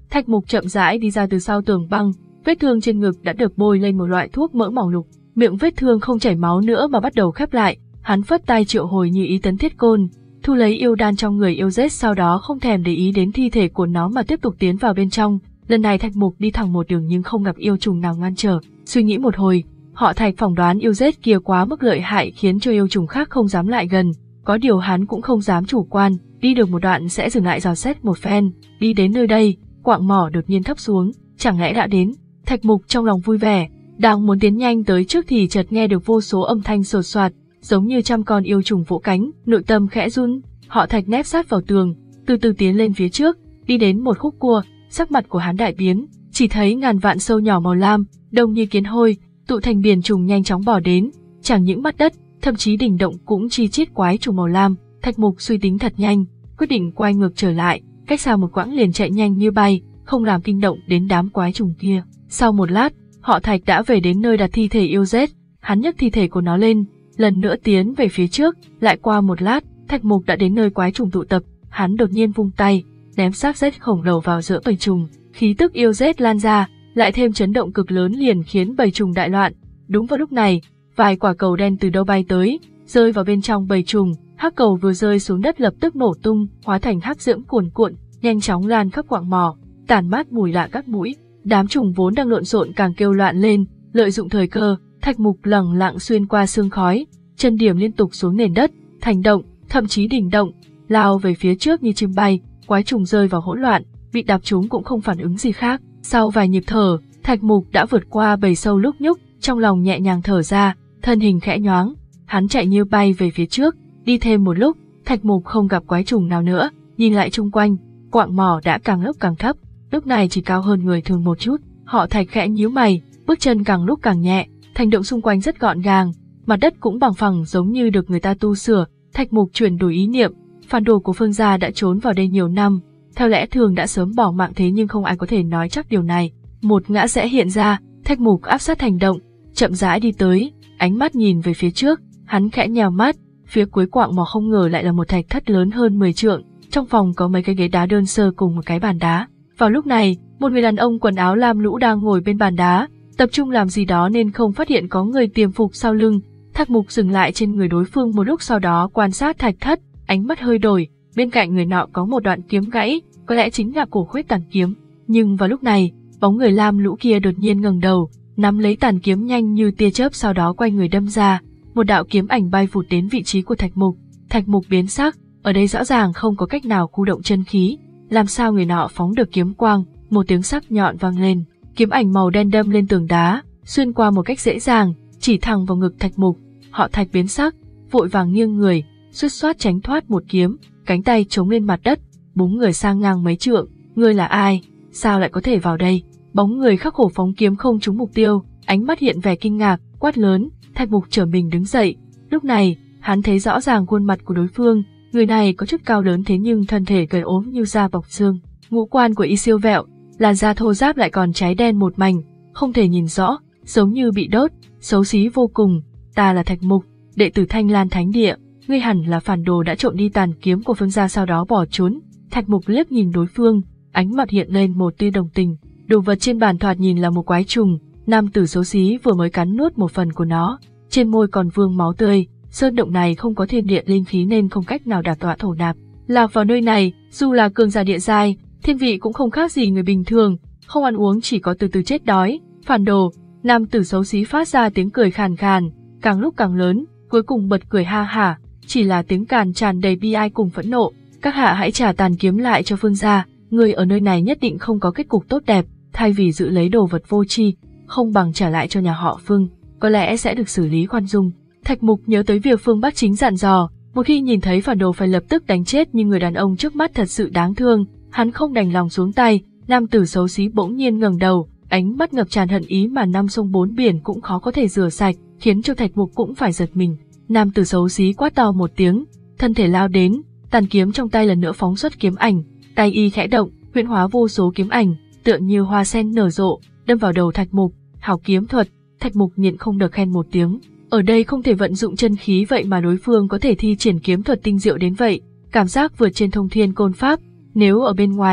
Thạch Mục chậm rãi đi ra từ sau tường băng, vết thương trên ngực đã được bôi lên một loại thuốc mỡ màu lục, miệng vết thương không chảy máu nữa mà bắt đầu khép lại. Hắn phất tay triệu hồi Như Ý Tấn Thiết Côn, thu lấy yêu đan trong người yêu rết, sau đó không thèm để ý đến thi thể của nó mà tiếp tục tiến vào bên trong. Lần này Thạch Mục đi thẳng một đường nhưng không gặp yêu trùng nào ngăn trở. Suy nghĩ một hồi, họ Thạch phỏng đoán yêu rết kia quá mức lợi hại khiến cho yêu trùng khác không dám lại gần. Có điều hắn cũng không dám chủ quan, đi được một đoạn sẽ dừng lại dò xét một phen. Đi đến nơi đây, quạng mỏ đột nhiên thấp xuống, chẳng lẽ đã đến? Thạch Mục trong lòng vui vẻ, đang muốn tiến nhanh tới trước thì chợt nghe được vô số âm thanh sột soạt, giống như trăm con yêu trùng vỗ cánh, nội tâm khẽ run. Họ Thạch nép sát vào tường, từ từ tiến lên phía trước, đi đến một khúc cua, sắc mặt của hắn đại biến, chỉ thấy ngàn vạn sâu nhỏ màu lam, đông như kiến hôi, tụ thành biển trùng nhanh chóng bò đến, chẳng những mặt đất, thậm chí đỉnh động cũng chi chít quái trùng màu lam. Thạch Mục suy tính thật nhanh, quyết định quay ngược trở lại, cách xa một quãng liền chạy nhanh như bay, không làm kinh động đến đám quái trùng kia. Sau một lát, họ Thạch đã về đến nơi đặt thi thể yêu rết, hắn nhấc thi thể của nó lên, lần nữa tiến về phía trước. Lại qua một lát, Thạch Mục đã đến nơi quái trùng tụ tập, hắn đột nhiên vung tay, ném xác rết khổng lồ vào giữa bầy trùng, khí tức yêu rết lan ra, lại thêm chấn động cực lớn liền khiến bầy trùng đại loạn. Đúng vào lúc này, vài quả cầu đen từ đâu bay tới, rơi vào bên trong bầy trùng. Hắc cầu vừa rơi xuống đất lập tức nổ tung, hóa thành hắc diễm cuồn cuộn, nhanh chóng lan khắp quạng mỏ, tản mát mùi lạ các mũi. Đám trùng vốn đang lộn xộn càng kêu loạn lên, lợi dụng thời cơ, Thạch Mục lẳng lặng xuyên qua sương khói, chân điểm liên tục xuống nền đất, thành động, thậm chí đỉnh động, lao về phía trước như chim bay. Quái trùng rơi vào hỗn loạn, bị đạp trúng cũng không phản ứng gì khác. Sau vài nhịp thở, Thạch Mục đã vượt qua bầy sâu lúc nhúc, trong lòng nhẹ nhàng thở ra, thân hình khẽ nhoáng, hắn chạy như bay về phía trước. Đi thêm một lúc, Thạch Mục không gặp quái trùng nào nữa, nhìn lại chung quanh, quạng mỏ đã càng lúc càng thấp, lúc này chỉ cao hơn người thường một chút. Họ Thạch khẽ nhíu mày, bước chân càng lúc càng nhẹ, thành động xung quanh rất gọn gàng, mặt đất cũng bằng phẳng giống như được người ta tu sửa. Thạch Mục chuyển đổi ý niệm, phản đồ của Phương gia đã trốn vào đây nhiều năm, theo lẽ thường đã sớm bỏ mạng, thế nhưng không ai có thể nói chắc điều này. Một ngã sẽ hiện ra, Thạch Mục áp sát thành động, chậm rãi đi tới, ánh mắt nhìn về phía trước, hắn khẽ nhào mắt. Phía cuối quạng mỏ không ngờ lại là một thạch thất lớn hơn mười trượng, trong phòng có mấy cái ghế đá đơn sơ cùng một cái bàn đá. Vào lúc này, một người đàn ông quần áo lam lũ đang ngồi bên bàn đá, tập trung làm gì đó nên không phát hiện có người tiềm phục sau lưng. Thạch Mục dừng lại trên người đối phương một lúc, sau đó quan sát thạch thất, ánh mắt hơi đổi, bên cạnh người nọ có một đoạn kiếm gãy, có lẽ chính là cổ khuyết tàn kiếm. Nhưng vào lúc này, bóng người lam lũ kia đột nhiên ngẩng đầu, nắm lấy tàn kiếm nhanh như tia chớp, sau đó quay người đâm ra. Một đạo kiếm ảnh bay vụt đến vị trí của Thạch Mục. Thạch Mục biến sắc, ở đây rõ ràng không có cách nào khu động chân khí, làm sao người nọ phóng được kiếm quang? Một tiếng sắc nhọn vang lên, kiếm ảnh màu đen đâm lên tường đá, xuyên qua một cách dễ dàng, chỉ thẳng vào ngực Thạch Mục. Họ Thạch biến sắc, vội vàng nghiêng người, xuất xoát tránh thoát một kiếm, cánh tay chống lên mặt đất, búng người sang ngang mấy trượng. Ngươi là ai? Sao lại có thể vào đây? Bóng người khắc khổ phóng kiếm không trúng mục tiêu, ánh mắt hiện vẻ kinh ngạc, quát lớn. Thạch Mục trở mình đứng dậy, lúc này, hắn thấy rõ ràng khuôn mặt của đối phương, người này có chút cao lớn thế nhưng thân thể gầy ốm như da bọc xương, ngũ quan của y siêu vẹo, làn da thô ráp lại còn cháy đen một mảnh, không thể nhìn rõ, giống như bị đốt, xấu xí vô cùng. Ta là Thạch Mục, đệ tử Thanh Lan Thánh Địa, ngươi hẳn là phản đồ đã trộm đi tàn kiếm của Phương gia sau đó bỏ trốn. Thạch Mục liếc nhìn đối phương, ánh mặt hiện lên một tia đồng tình. Đồ vật trên bàn thoạt nhìn là một quái trùng, nam tử xấu xí vừa mới cắn nuốt một phần của nó, trên môi còn vương máu tươi. Sơn động này không có thiên địa linh khí nên không cách nào đả tọa thổ nạp. Lạc vào nơi này, dù là cường giả địa giai, thiên vị cũng không khác gì người bình thường, không ăn uống chỉ có từ từ chết đói. Phản đồ, nam tử xấu xí phát ra tiếng cười khàn khàn, càng lúc càng lớn, cuối cùng bật cười ha hả, chỉ là tiếng càn tràn đầy bi ai cùng phẫn nộ. Các hạ hãy trả tàn kiếm lại cho Phương gia, người ở nơi này nhất định không có kết cục tốt đẹp, thay vì giữ lấy đồ vật vô tri, không bằng trả lại cho nhà họ Phương, có lẽ sẽ được xử lý khoan dung. Thạch Mục nhớ tới việc Phương Bắc Chính dặn dò, một khi nhìn thấy phản đồ phải lập tức đánh chết, nhưng người đàn ông trước mắt thật sự đáng thương, hắn không đành lòng xuống tay. Nam tử xấu xí bỗng nhiên ngẩng đầu, ánh mắt ngập tràn hận ý mà năm sông bốn biển cũng khó có thể rửa sạch, khiến cho Thạch Mục cũng phải giật mình. Nam tử xấu xí quát to một tiếng, thân thể lao đến, tàn kiếm trong tay lần nữa phóng xuất kiếm ảnh, tay y khẽ động, huyễn hóa vô số kiếm ảnh, tựa như hoa sen nở rộ, đâm vào đầu Thạch Mục. Hảo kiếm thuật. Thạch Mục nhịn không được khen một tiếng. Ở đây không thể vận dụng chân khí, vậy mà đối phương có thể thi triển kiếm thuật tinh diệu đến vậy, cảm giác vượt trên thông thiên côn pháp. Nếu ở bên ngoài,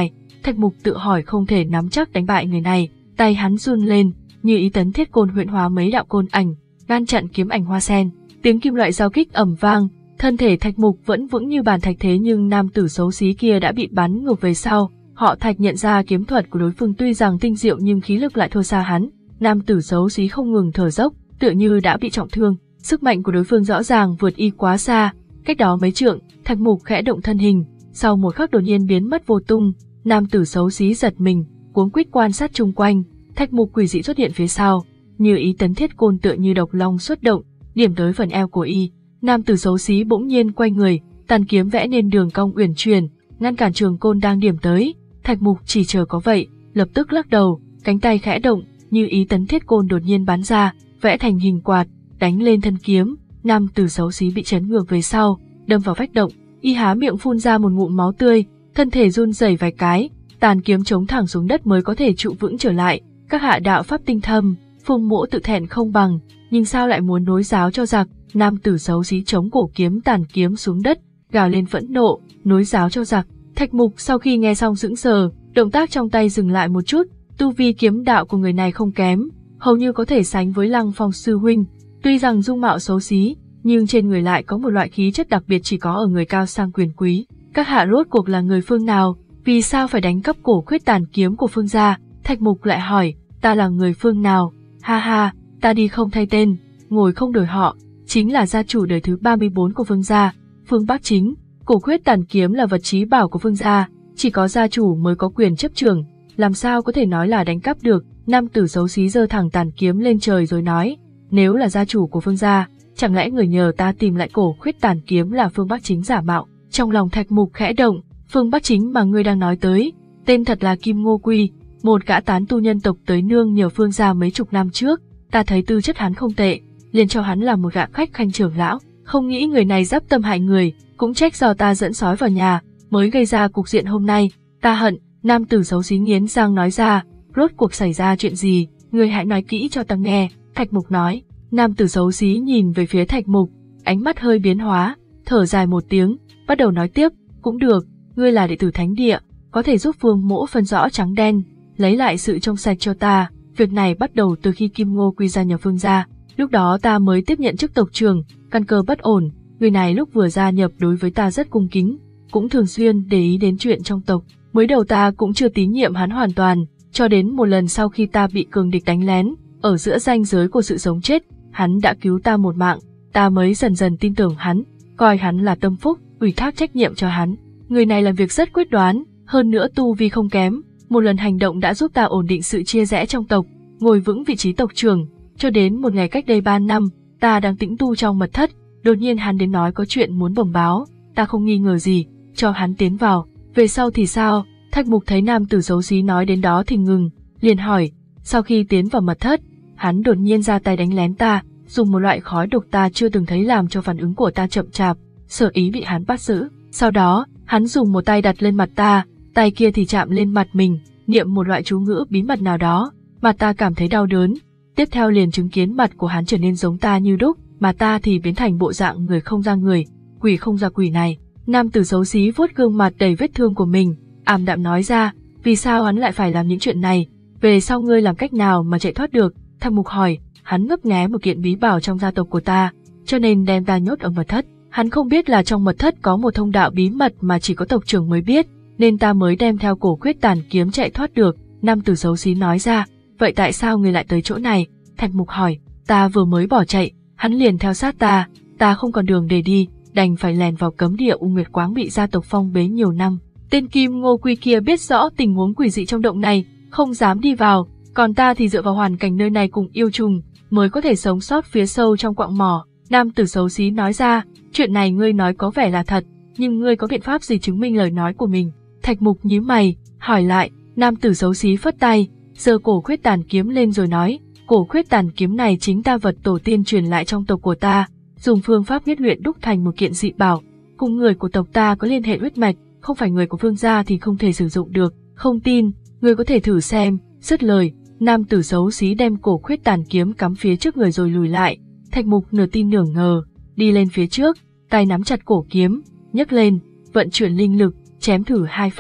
Thạch Mục tự hỏi không thể nắm chắc đánh bại người này, tay hắn run lên, như ý tấn thiết côn huyễn hóa mấy đạo côn ảnh, ngăn chặn kiếm ảnh hoa sen. Tiếng kim loại giao kích ầm vang, thân thể Thạch Mục vẫn vững như bàn thạch, thế nhưng nam tử xấu xí kia đã bị bắn ngược về sau. Họ Thạch nhận ra kiếm thuật của đối phương tuy rằng tinh diệu nhưng khí lực lại thua xa hắn. Nam tử xấu xí không ngừng thở dốc, tựa như đã bị trọng thương. Sức mạnh của đối phương rõ ràng vượt y quá xa, cách đó mấy trượng. Thạch Mục khẽ động thân hình, sau một khắc đột nhiên biến mất vô tung. Nam tử xấu xí giật mình, cuống quýt quan sát chung quanh. Thạch Mục quỷ dị xuất hiện phía sau, như ý tấn thiết côn tựa như độc long xuất động, điểm tới phần eo của y. Nam tử xấu xí bỗng nhiên quay người, tàn kiếm vẽ nên đường cong uyển chuyển, ngăn cản trường côn đang điểm tới. Thạch Mục chỉ chờ có vậy, lập tức lắc đầu, cánh tay khẽ động, như ý tấn thiết côn đột nhiên bắn ra, vẽ thành hình quạt, đánh lên thân kiếm. Nam tử xấu xí bị chấn ngược về sau, đâm vào vách động, y há miệng phun ra một ngụm máu tươi, thân thể run rẩy vài cái, tàn kiếm chống thẳng xuống đất mới có thể trụ vững trở lại. Các hạ đạo pháp tinh thâm, Phương Mỗ tự thẹn không bằng, nhưng sao lại muốn nối giáo cho giặc? Nam tử xấu xí chống cổ kiếm tàn kiếm xuống đất, gào lên phẫn nộ, nối giáo cho giặc. Thạch Mục sau khi nghe xong sững sờ, động tác trong tay dừng lại một chút. Tu vi kiếm đạo của người này không kém, hầu như có thể sánh với Lăng Phong sư huynh. Tuy rằng dung mạo xấu xí, nhưng trên người lại có một loại khí chất đặc biệt chỉ có ở người cao sang quyền quý. Các hạ rốt cuộc là người phương nào? Vì sao phải đánh cắp cổ khuyết tàn kiếm của Phương gia? Thạch Mục lại hỏi, ta là người phương nào? Ha ha, ta đi không thay tên, ngồi không đổi họ, chính là gia chủ đời thứ ba mươi bốn của Phương gia, Phương Bắc Chính. Cổ khuyết tàn kiếm là vật chí bảo của Phương gia, chỉ có gia chủ mới có quyền chấp trưởng, làm sao có thể nói là đánh cắp được? Nam tử xấu xí giơ thẳng tàn kiếm lên trời rồi nói, nếu là gia chủ của Phương gia, chẳng lẽ người nhờ ta tìm lại cổ khuyết tàn kiếm là Phương Bắc Chính giả mạo? Trong lòng Thạch Mục khẽ động, Phương Bắc Chính mà ngươi đang nói tới, tên thật là Kim Ngô Quy, một gã tán tu nhân tộc tới nương nhờ Phương gia mấy chục năm trước. Ta thấy tư chất hắn không tệ, liền cho hắn làm một gã khách khanh trưởng lão. Không nghĩ người này dắp tâm hại người, cũng trách do ta dẫn sói vào nhà, mới gây ra cục diện hôm nay. Ta hận. Nam tử xấu xí nghiến răng nói ra, rốt cuộc xảy ra chuyện gì, ngươi hãy nói kỹ cho ta nghe. Thạch Mục nói. Nam tử xấu xí nhìn về phía Thạch Mục, ánh mắt hơi biến hóa, thở dài một tiếng, bắt đầu nói tiếp, cũng được, ngươi là đệ tử thánh địa, có thể giúp Phương Mỗ phân rõ trắng đen, lấy lại sự trong sạch cho ta. Việc này bắt đầu từ khi Kim Ngô Quy gia nhập Phương gia, lúc đó ta mới tiếp nhận chức tộc trưởng, căn cơ bất ổn. Người này lúc vừa gia nhập đối với ta rất cung kính, cũng thường xuyên để ý đến chuyện trong tộc. Mới đầu ta cũng chưa tín nhiệm hắn hoàn toàn, cho đến một lần sau khi ta bị cường địch đánh lén, ở giữa ranh giới của sự sống chết, hắn đã cứu ta một mạng, ta mới dần dần tin tưởng hắn, coi hắn là tâm phúc, ủy thác trách nhiệm cho hắn. Người này làm việc rất quyết đoán, hơn nữa tu vi không kém, một lần hành động đã giúp ta ổn định sự chia rẽ trong tộc, ngồi vững vị trí tộc trưởng. Cho đến một ngày cách đây ba năm, ta đang tĩnh tu trong mật thất, đột nhiên hắn đến nói có chuyện muốn bẩm báo, ta không nghi ngờ gì, cho hắn tiến vào. Về sau thì sao? Thạch Mục thấy nam tử xấu xí nói đến đó thì ngừng, liền hỏi. Sau khi tiến vào mật thất, hắn đột nhiên ra tay đánh lén ta, dùng một loại khói độc ta chưa từng thấy làm cho phản ứng của ta chậm chạp, sở ý bị hắn bắt giữ. Sau đó, hắn dùng một tay đặt lên mặt ta, tay kia thì chạm lên mặt mình, niệm một loại chú ngữ bí mật nào đó, mặt ta cảm thấy đau đớn. Tiếp theo liền chứng kiến mặt của hắn trở nên giống ta như đúc, mà ta thì biến thành bộ dạng người không ra người, quỷ không ra quỷ này. Nam tử xấu xí vuốt gương mặt đầy vết thương của mình, ảm đạm nói ra, vì sao hắn lại phải làm những chuyện này? Về sau ngươi làm cách nào mà chạy thoát được? Thạch Mục hỏi. Hắn ngấp nghé một kiện bí bảo trong gia tộc của ta, cho nên đem ta nhốt ở mật thất. Hắn không biết là trong mật thất có một thông đạo bí mật mà chỉ có tộc trưởng mới biết, nên ta mới đem theo cổ khuyết tàn kiếm chạy thoát được. Nam tử xấu xí nói ra. Vậy tại sao ngươi lại tới chỗ này? Thạch Mục hỏi. Ta vừa mới bỏ chạy, hắn liền theo sát ta, ta không còn đường để đi, đành phải lèn vào cấm địa U Nguyệt Quáng bị gia tộc phong bế nhiều năm. Tên Kim Ngô Quy kia biết rõ tình huống quỷ dị trong động này, không dám đi vào, còn ta thì dựa vào hoàn cảnh nơi này cùng yêu trùng, mới có thể sống sót phía sâu trong quặng mỏ. Nam tử xấu xí nói ra, chuyện này ngươi nói có vẻ là thật, nhưng ngươi có biện pháp gì chứng minh lời nói của mình? Thạch Mục nhíu mày, hỏi lại. Nam tử xấu xí phất tay, giơ cổ khuyết tàn kiếm lên rồi nói, cổ khuyết tàn kiếm này chính ta vật tổ tiên truyền lại trong tộc của ta, dùng phương pháp huyết luyện đúc thành một kiện dị bảo, cùng người của tộc ta có liên hệ huyết mạch, không phải người của Phương gia thì không thể sử dụng được, không tin, ngươi có thể thử xem. Dứt lời, nam tử xấu xí đem cổ khuyết tàn kiếm cắm phía trước người rồi lùi lại. Thạch Mục nửa tin nửa ngờ, đi lên phía trước, tay nắm chặt cổ kiếm, nhấc lên, vận chuyển linh lực, chém thử hai phát,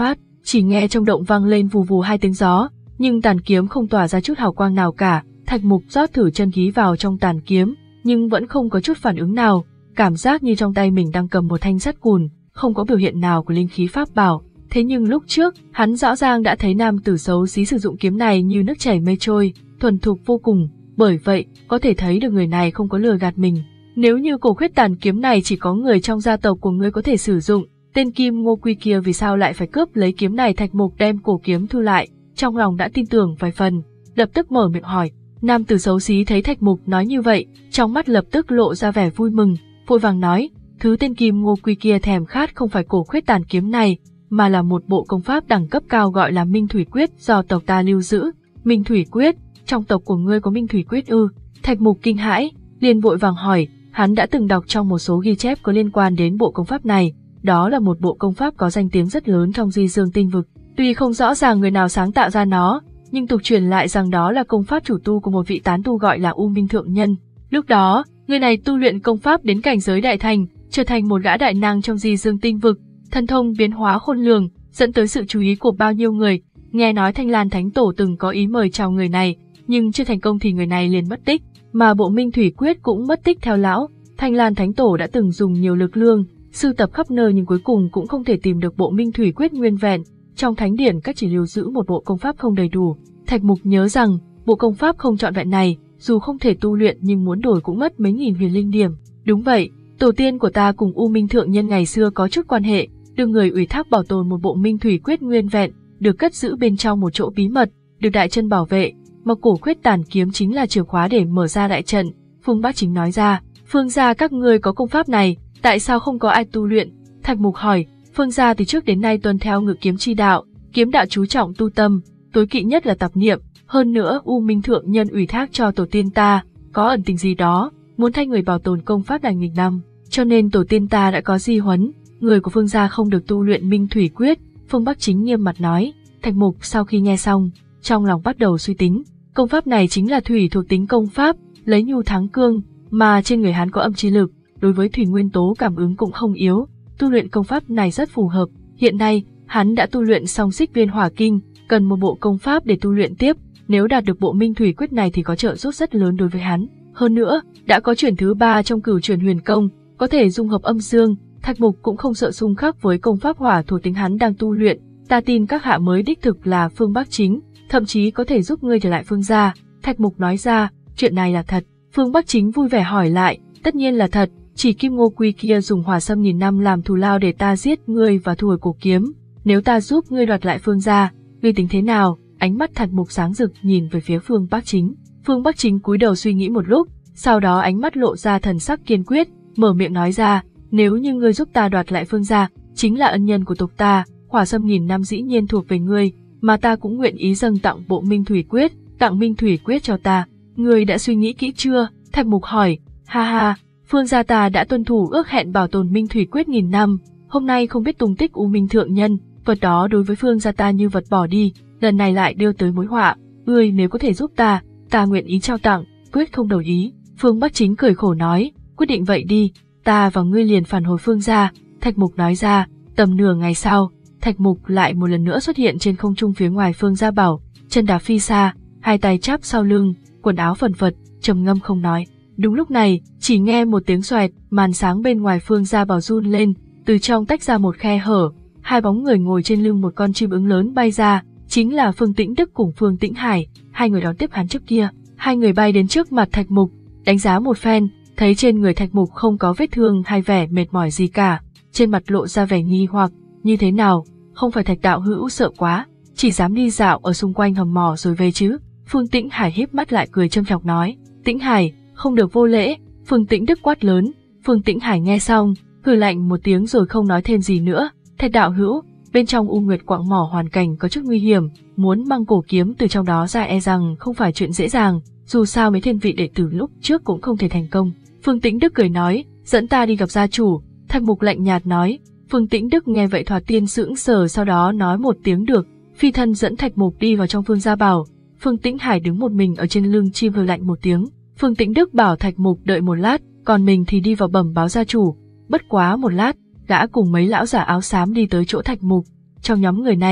chỉ nghe trong động vang lên vù vù hai tiếng gió, nhưng tàn kiếm không tỏa ra chút hào quang nào cả. Thạch Mục rót thử chân khí vào trong tàn kiếm, nhưng vẫn không có chút phản ứng nào, cảm giác như trong tay mình đang cầm một thanh sắt cùn, không có biểu hiện nào của linh khí pháp bảo. Thế nhưng lúc trước, hắn rõ ràng đã thấy nam tử xấu xí sử dụng kiếm này như nước chảy mây trôi, thuần thục vô cùng, bởi vậy có thể thấy được người này không có lừa gạt mình. Nếu như cổ khuyết tàn kiếm này chỉ có người trong gia tộc của ngươi có thể sử dụng, tên Kim Ngô Quy kia vì sao lại phải cướp lấy kiếm này? Thạch Mục đem cổ kiếm thu lại, trong lòng đã tin tưởng vài phần, lập tức mở miệng hỏi. Nam tử xấu xí thấy Thạch Mục nói như vậy, trong mắt lập tức lộ ra vẻ vui mừng, vội vàng nói, thứ tên Kim Ngô Quy kia thèm khát không phải cổ khuyết tàn kiếm này, mà là một bộ công pháp đẳng cấp cao gọi là Minh Thủy Quyết do tộc ta lưu giữ. Minh Thủy Quyết? Trong tộc của ngươi có Minh Thủy Quyết ư? Thạch Mục kinh hãi, liền vội vàng hỏi, hắn đã từng đọc trong một số ghi chép có liên quan đến bộ công pháp này, đó là một bộ công pháp có danh tiếng rất lớn trong Di Dương Tinh Vực. Tuy không rõ ràng người nào sáng tạo ra nó, nhưng tục truyền lại rằng đó là công pháp chủ tu của một vị tán tu gọi là U Minh Thượng Nhân. Lúc đó, người này tu luyện công pháp đến cảnh giới đại thành, trở thành một gã đại năng trong Di Dương Tinh Vực, thần thông biến hóa khôn lường, dẫn tới sự chú ý của bao nhiêu người. Nghe nói Thanh Lan Thánh Tổ từng có ý mời chào người này, nhưng chưa thành công thì người này liền mất tích, mà bộ Minh Thủy Quyết cũng mất tích theo lão. Thanh Lan Thánh Tổ đã từng dùng nhiều lực lượng, sưu tập khắp nơi nhưng cuối cùng cũng không thể tìm được bộ Minh Thủy Quyết nguyên vẹn. Trong thánh điển các chỉ lưu giữ một bộ công pháp không đầy đủ. Thạch Mục nhớ rằng, bộ công pháp không trọn vẹn này, dù không thể tu luyện nhưng muốn đổi cũng mất mấy nghìn huyền linh điểm. Đúng vậy, tổ tiên của ta cùng U Minh Thượng Nhân ngày xưa có chút quan hệ, được người ủy thác bảo tồn một bộ Minh Thủy Quyết nguyên vẹn, được cất giữ bên trong một chỗ bí mật, được đại chân bảo vệ, mà cổ khuyết tàn kiếm chính là chìa khóa để mở ra đại trận. Phương Bác Chính nói ra, Phương gia các ngươi có công pháp này, tại sao không có ai tu luyện? Thạch Mục hỏi, Phương gia từ trước đến nay tuân theo ngự kiếm chi đạo, kiếm đạo chú trọng tu tâm, tối kỵ nhất là tạp niệm, hơn nữa U Minh Thượng Nhân ủy thác cho tổ tiên ta, có ẩn tình gì đó, muốn thay người bảo tồn công pháp này nghìn năm, cho nên tổ tiên ta đã có di huấn, người của Phương gia không được tu luyện Minh Thủy Quyết. Phương Bắc Chính nghiêm mặt nói. Thạch Mục sau khi nghe xong, trong lòng bắt đầu suy tính, công pháp này chính là thủy thuộc tính công pháp, lấy nhu thắng cương, mà trên người hắn có âm chi lực, đối với thủy nguyên tố cảm ứng cũng không yếu, tu luyện công pháp này rất phù hợp. Hiện nay, hắn đã tu luyện xong Xích Viên Hỏa Kinh, cần một bộ công pháp để tu luyện tiếp, nếu đạt được bộ Minh Thủy Quyết này thì có trợ giúp rất lớn đối với hắn. Hơn nữa, đã có chuyển thứ ba trong Cửu Chuyển Huyền Công, có thể dung hợp âm dương, Thạch Mục cũng không sợ xung khắc với công pháp hỏa thuộc tính hắn đang tu luyện. Ta tin các hạ mới đích thực là Phương Bắc Chính, thậm chí có thể giúp ngươi trở lại Phương gia. Thạch Mục nói ra, chuyện này là thật. Phương Bắc Chính vui vẻ hỏi lại, tất nhiên là thật, chỉ Kim Ngô Quy kia dùng hỏa sâm nghìn năm làm thù lao để ta giết ngươi và thu hồi cổ kiếm. Nếu ta giúp ngươi đoạt lại Phương gia, ngươi tính thế nào? Ánh mắt Thạch Mục sáng rực nhìn về phía Phương Bắc Chính. Phương Bắc Chính cúi đầu suy nghĩ một lúc, sau đó ánh mắt lộ ra thần sắc kiên quyết, mở miệng nói ra, nếu như ngươi giúp ta đoạt lại Phương gia, chính là ân nhân của tộc ta, hỏa sâm nghìn năm dĩ nhiên thuộc về ngươi, mà ta cũng nguyện ý dâng tặng bộ Minh Thủy Quyết, tặng Minh Thủy Quyết cho ta. Ngươi đã suy nghĩ kỹ chưa? Thạch Mục hỏi. Ha ha, Phương gia ta đã tuân thủ ước hẹn bảo tồn Minh Thủy Quyết nghìn năm, hôm nay không biết tung tích U Minh Thượng Nhân, vật đó đối với Phương gia ta như vật bỏ đi, lần này lại đưa tới mối họa. Ngươi nếu có thể giúp ta, ta nguyện ý trao tặng, quyết không đổi ý. Phương Bắc Chính cười khổ nói, quyết định vậy đi, ta và ngươi liền phản hồi Phương gia. Thạch Mục nói ra. Tầm nửa ngày sau, Thạch Mục lại một lần nữa xuất hiện trên không trung phía ngoài Phương gia bảo, chân đạp phi xa, hai tay chắp sau lưng, quần áo phần phật, trầm ngâm không nói. Đúng lúc này, chỉ nghe một tiếng xoẹt, màn sáng bên ngoài Phương gia bảo run lên, từ trong tách ra một khe hở, hai bóng người ngồi trên lưng một con chim ưng lớn bay ra, chính là Phương Tĩnh Đức cùng Phương Tĩnh Hải, hai người đón tiếp hắn trước kia. Hai người bay đến trước mặt Thạch Mục, đánh giá một phen, thấy trên người Thạch Mục không có vết thương hay vẻ mệt mỏi gì cả, trên mặt lộ ra vẻ nghi hoặc, như thế nào, không phải Thạch đạo hữu sợ quá, chỉ dám đi dạo ở xung quanh hầm mỏ rồi về chứ? Phương Tĩnh Hải híp mắt lại cười châm chọc nói. Tĩnh Hải, không được vô lễ. Phương Tĩnh Đức quát lớn. Phương Tĩnh Hải nghe xong, hừ lạnh một tiếng rồi không nói thêm gì nữa. Thạch đạo hữu, bên trong U Nguyệt quặng mỏ hoàn cảnh có chút nguy hiểm, muốn mang cổ kiếm từ trong đó ra e rằng không phải chuyện dễ dàng, dù sao mấy thiên vị đệ tử lúc trước cũng không thể thành công. Phương Tĩnh Đức cười nói, dẫn ta đi gặp gia chủ. Thạch Mục lạnh nhạt nói. Phương Tĩnh Đức nghe vậy thoạt tiên sững sờ, sau đó nói một tiếng được, phi thân dẫn Thạch Mục đi vào trong Phương gia bảo. Phương Tĩnh Hải đứng một mình ở trên lưng chim hừ lạnh một tiếng. Phương Tĩnh Đức bảo Thạch Mục đợi một lát, còn mình thì đi vào bẩm báo gia chủ. Bất quá một lát, đã cùng mấy lão giả áo xám đi tới chỗ Thạch Mục. Trong nhóm người này,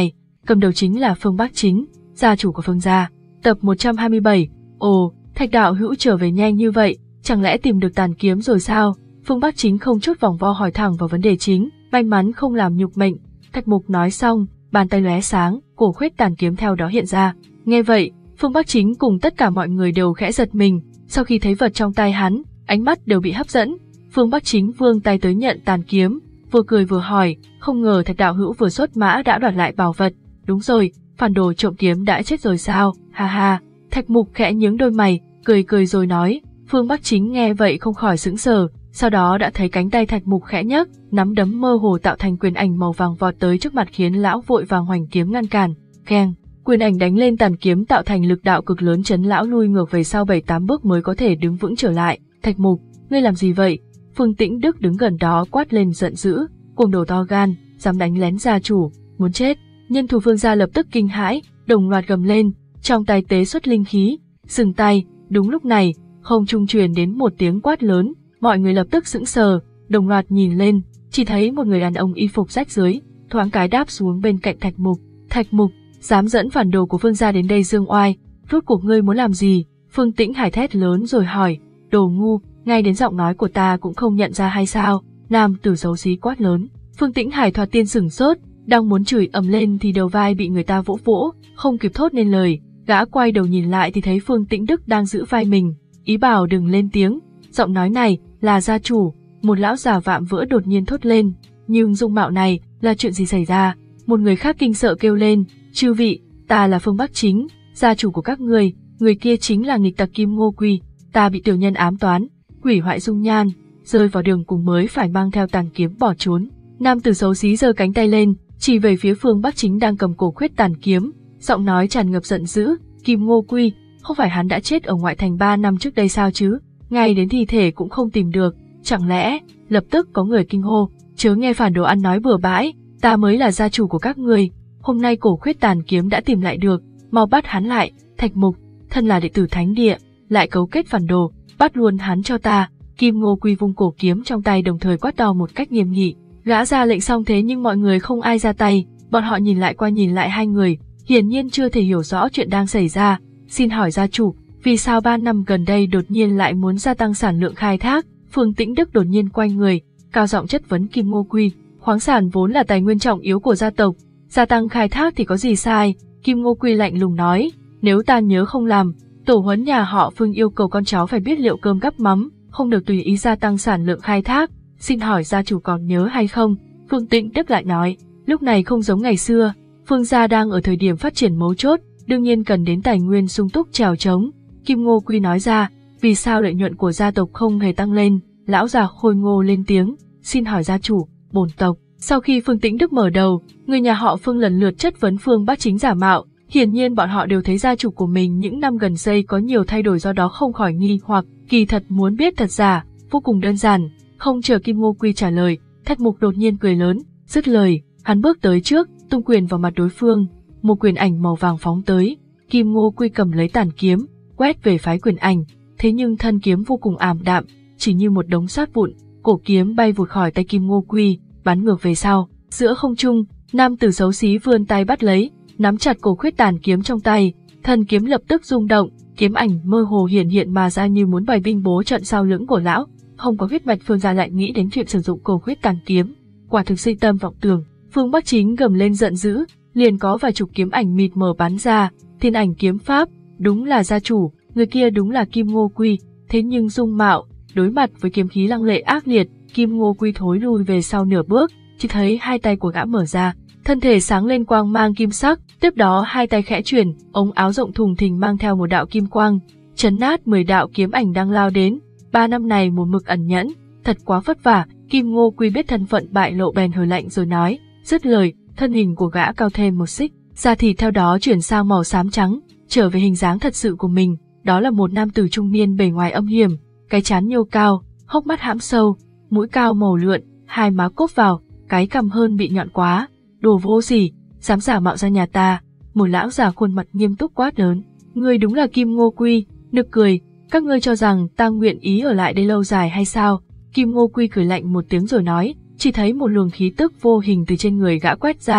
cầm đầu chính là Phương Bắc Chính, gia chủ của Phương gia. Tập một trăm hai mươi bảy. Ồ, Thạch đạo hữu trở về nhanh như vậy, chẳng lẽ tìm được tàn kiếm rồi sao? Phương Bắc Chính không chút vòng vo hỏi thẳng vào vấn đề chính, may mắn không làm nhục mệnh. Thạch Mục nói xong, bàn tay lóe sáng, cổ khuyết tàn kiếm theo đó hiện ra. Nghe vậy, Phương Bắc Chính cùng tất cả mọi người đều khẽ giật mình, sau khi thấy vật trong tay hắn, ánh mắt đều bị hấp dẫn. Phương Bắc Chính vươn tay tới nhận tàn kiếm, vừa cười vừa hỏi, không ngờ Thạch đạo hữu vừa xuất mã đã đoạt lại bảo vật. Đúng rồi, phản đồ trộm kiếm đã chết rồi sao? Ha ha. Thạch Mục khẽ nhướng đôi mày, cười cười rồi nói. Phương Bắc Chính nghe vậy không khỏi sững sờ, sau đó đã thấy cánh tay Thạch Mục khẽ nhấc, nắm đấm mơ hồ tạo thành quyền ảnh màu vàng vọt tới trước mặt khiến lão vội vàng hoành kiếm ngăn cản. Keng, quyền ảnh đánh lên tàn kiếm tạo thành lực đạo cực lớn chấn lão lui ngược về sau bảy tám bước mới có thể đứng vững trở lại. Thạch Mục, ngươi làm gì vậy? Phương Tĩnh Đức đứng gần đó quát lên giận dữ, cuồng đồ to gan, dám đánh lén gia chủ, muốn chết. Nhân thủ Phương gia lập tức kinh hãi, đồng loạt gầm lên, trong tay tế xuất linh khí, dừng tay. Đúng lúc này, không trung truyền đến một tiếng quát lớn, mọi người lập tức sững sờ, đồng loạt nhìn lên, chỉ thấy một người đàn ông y phục rách rưới, thoáng cái đáp xuống bên cạnh Thạch Mục. Thạch Mục, dám dẫn phản đồ của Phương gia đến đây dương oai, rốt cuộc ngươi muốn làm gì? Phương Tĩnh Hải thét lớn rồi hỏi, đồ ngu, ngay đến giọng nói của ta cũng không nhận ra hay sao? Nam tử xấu xí quát lớn. Phương Tĩnh Hải thoạt tiên sửng sốt, đang muốn chửi ầm lên thì đầu vai bị người ta vỗ vỗ, không kịp thốt nên lời, gã quay đầu nhìn lại thì thấy Phương Tĩnh Đức đang giữ vai mình, ý bảo đừng lên tiếng. Giọng nói này là gia chủ, một lão già vạm vỡ đột nhiên thốt lên, nhưng dung mạo này là chuyện gì xảy ra? Một người khác kinh sợ kêu lên, chư vị, ta là Phương Bắc Chính, gia chủ của các người, người kia chính là nghịch tặc Kim Ngô Quy, ta bị tiểu nhân ám toán, hủy hoại dung nhan, rơi vào đường cùng mới phải mang theo tàn kiếm bỏ trốn. Nam tử xấu xí giơ cánh tay lên, chỉ về phía Phương Bắc Chính đang cầm cổ khuyết tàn kiếm, giọng nói tràn ngập giận dữ, Kim Ngô Quy, không phải hắn đã chết ở ngoại thành ba năm trước đây sao chứ? Ngay đến thi thể cũng không tìm được, chẳng lẽ? Lập tức có người kinh hô, chớ nghe phản đồ ăn nói bừa bãi, ta mới là gia chủ của các người, hôm nay cổ khuyết tàn kiếm đã tìm lại được, mau bắt hắn lại. Thạch Mục, thân là đệ tử thánh địa, lại cấu kết phản đồ, bắt luôn hắn cho ta. Kim Ngô Quy vung cổ kiếm trong tay đồng thời quát to một cách nghiêm nghị. Gã ra lệnh xong thế nhưng mọi người không ai ra tay, bọn họ nhìn lại qua nhìn lại hai người, hiển nhiên chưa thể hiểu rõ chuyện đang xảy ra. Xin hỏi gia chủ, vì sao ba năm gần đây đột nhiên lại muốn gia tăng sản lượng khai thác? Phương Tĩnh Đức đột nhiên quay người, cao giọng chất vấn Kim Ngô Quy. Khoáng sản vốn là tài nguyên trọng yếu của gia tộc, gia tăng khai thác thì có gì sai? Kim Ngô Quy lạnh lùng nói, nếu ta nhớ không làm, tổ huấn nhà họ Phương yêu cầu con cháu phải biết liệu cơm gắp mắm, không được tùy ý gia tăng sản lượng khai thác. Xin hỏi gia chủ còn nhớ hay không? Phương Tĩnh Đức lại nói, lúc này không giống ngày xưa, Phương gia đang ở thời điểm phát triển mấu chốt, đương nhiên cần đến tài nguyên sung túc trèo trống. Kim Ngô Quy nói ra, vì sao lợi nhuận của gia tộc không hề tăng lên? Lão già khôi ngô lên tiếng, xin hỏi gia chủ, bổn tộc. Sau khi Phương Tĩnh Đức mở đầu, người nhà họ Phương lần lượt chất vấn Phương Bắc Chính giả mạo, hiển nhiên bọn họ đều thấy gia chủ của mình những năm gần đây có nhiều thay đổi, do đó không khỏi nghi hoặc, kỳ thật muốn biết thật giả, vô cùng đơn giản. Không chờ Kim Ngô Quy trả lời, Thạch Mục đột nhiên cười lớn, dứt lời, hắn bước tới trước, tung quyền vào mặt đối phương, một quyền ảnh màu vàng phóng tới, Kim Ngô Quy cầm lấy tàn kiếm, quét về phái quyền ảnh, thế nhưng thân kiếm vô cùng ảm đạm, chỉ như một đống sắt vụn, cổ kiếm bay vụt khỏi tay Kim Ngô Quy, bắn ngược về sau. Giữa không trung, nam tử xấu xí vươn tay bắt lấy, nắm chặt cổ khuyết tàn kiếm trong tay, thân kiếm lập tức rung động, kiếm ảnh mơ hồ hiển hiện mà ra như muốn bày binh bố trận sau lưng của lão. Không có huyết mạch Phương gia lại nghĩ đến chuyện sử dụng cổ khuyết tàn kiếm, quả thực si tâm vọng tưởng. Phương Bắc Chính gầm lên giận dữ, liền có vài chục kiếm ảnh mịt mờ bắn ra, thiên ảnh kiếm pháp, đúng là gia chủ, người kia đúng là Kim Ngô Quy, thế nhưng dung mạo, đối mặt với kiếm khí lăng lệ ác liệt, Kim Ngô Quy thối lui về sau nửa bước, chỉ thấy hai tay của gã mở ra, thân thể sáng lên quang mang kim sắc, tiếp đó hai tay khẽ chuyển, ống áo rộng thùng thình mang theo một đạo kim quang, chấn nát mười đạo kiếm ảnh đang lao đến. Ba năm này một mực ẩn nhẫn, thật quá vất vả. Kim Ngô Quy biết thân phận bại lộ bèn hừ lạnh rồi nói, dứt lời, thân hình của gã cao thêm một xích, da thịt theo đó chuyển sang màu xám trắng, trở về hình dáng thật sự của mình. Đó là một nam tử trung niên bề ngoài âm hiểm, cái trán nhô cao, hốc mắt hãm sâu, mũi cao màu lượn, hai má cốp vào, cái cằm hơn bị nhọn quá. Đồ vô sỉ, dám giả mạo ra nhà ta. Một lão già khuôn mặt nghiêm túc quát lớn, ngươi đúng là Kim Ngô Quy? Nực cười, các ngươi cho rằng ta nguyện ý ở lại đây lâu dài hay sao? Kim Ngô Quy cười lạnh một tiếng rồi nói, chỉ thấy một luồng khí tức vô hình từ trên người gã quét ra,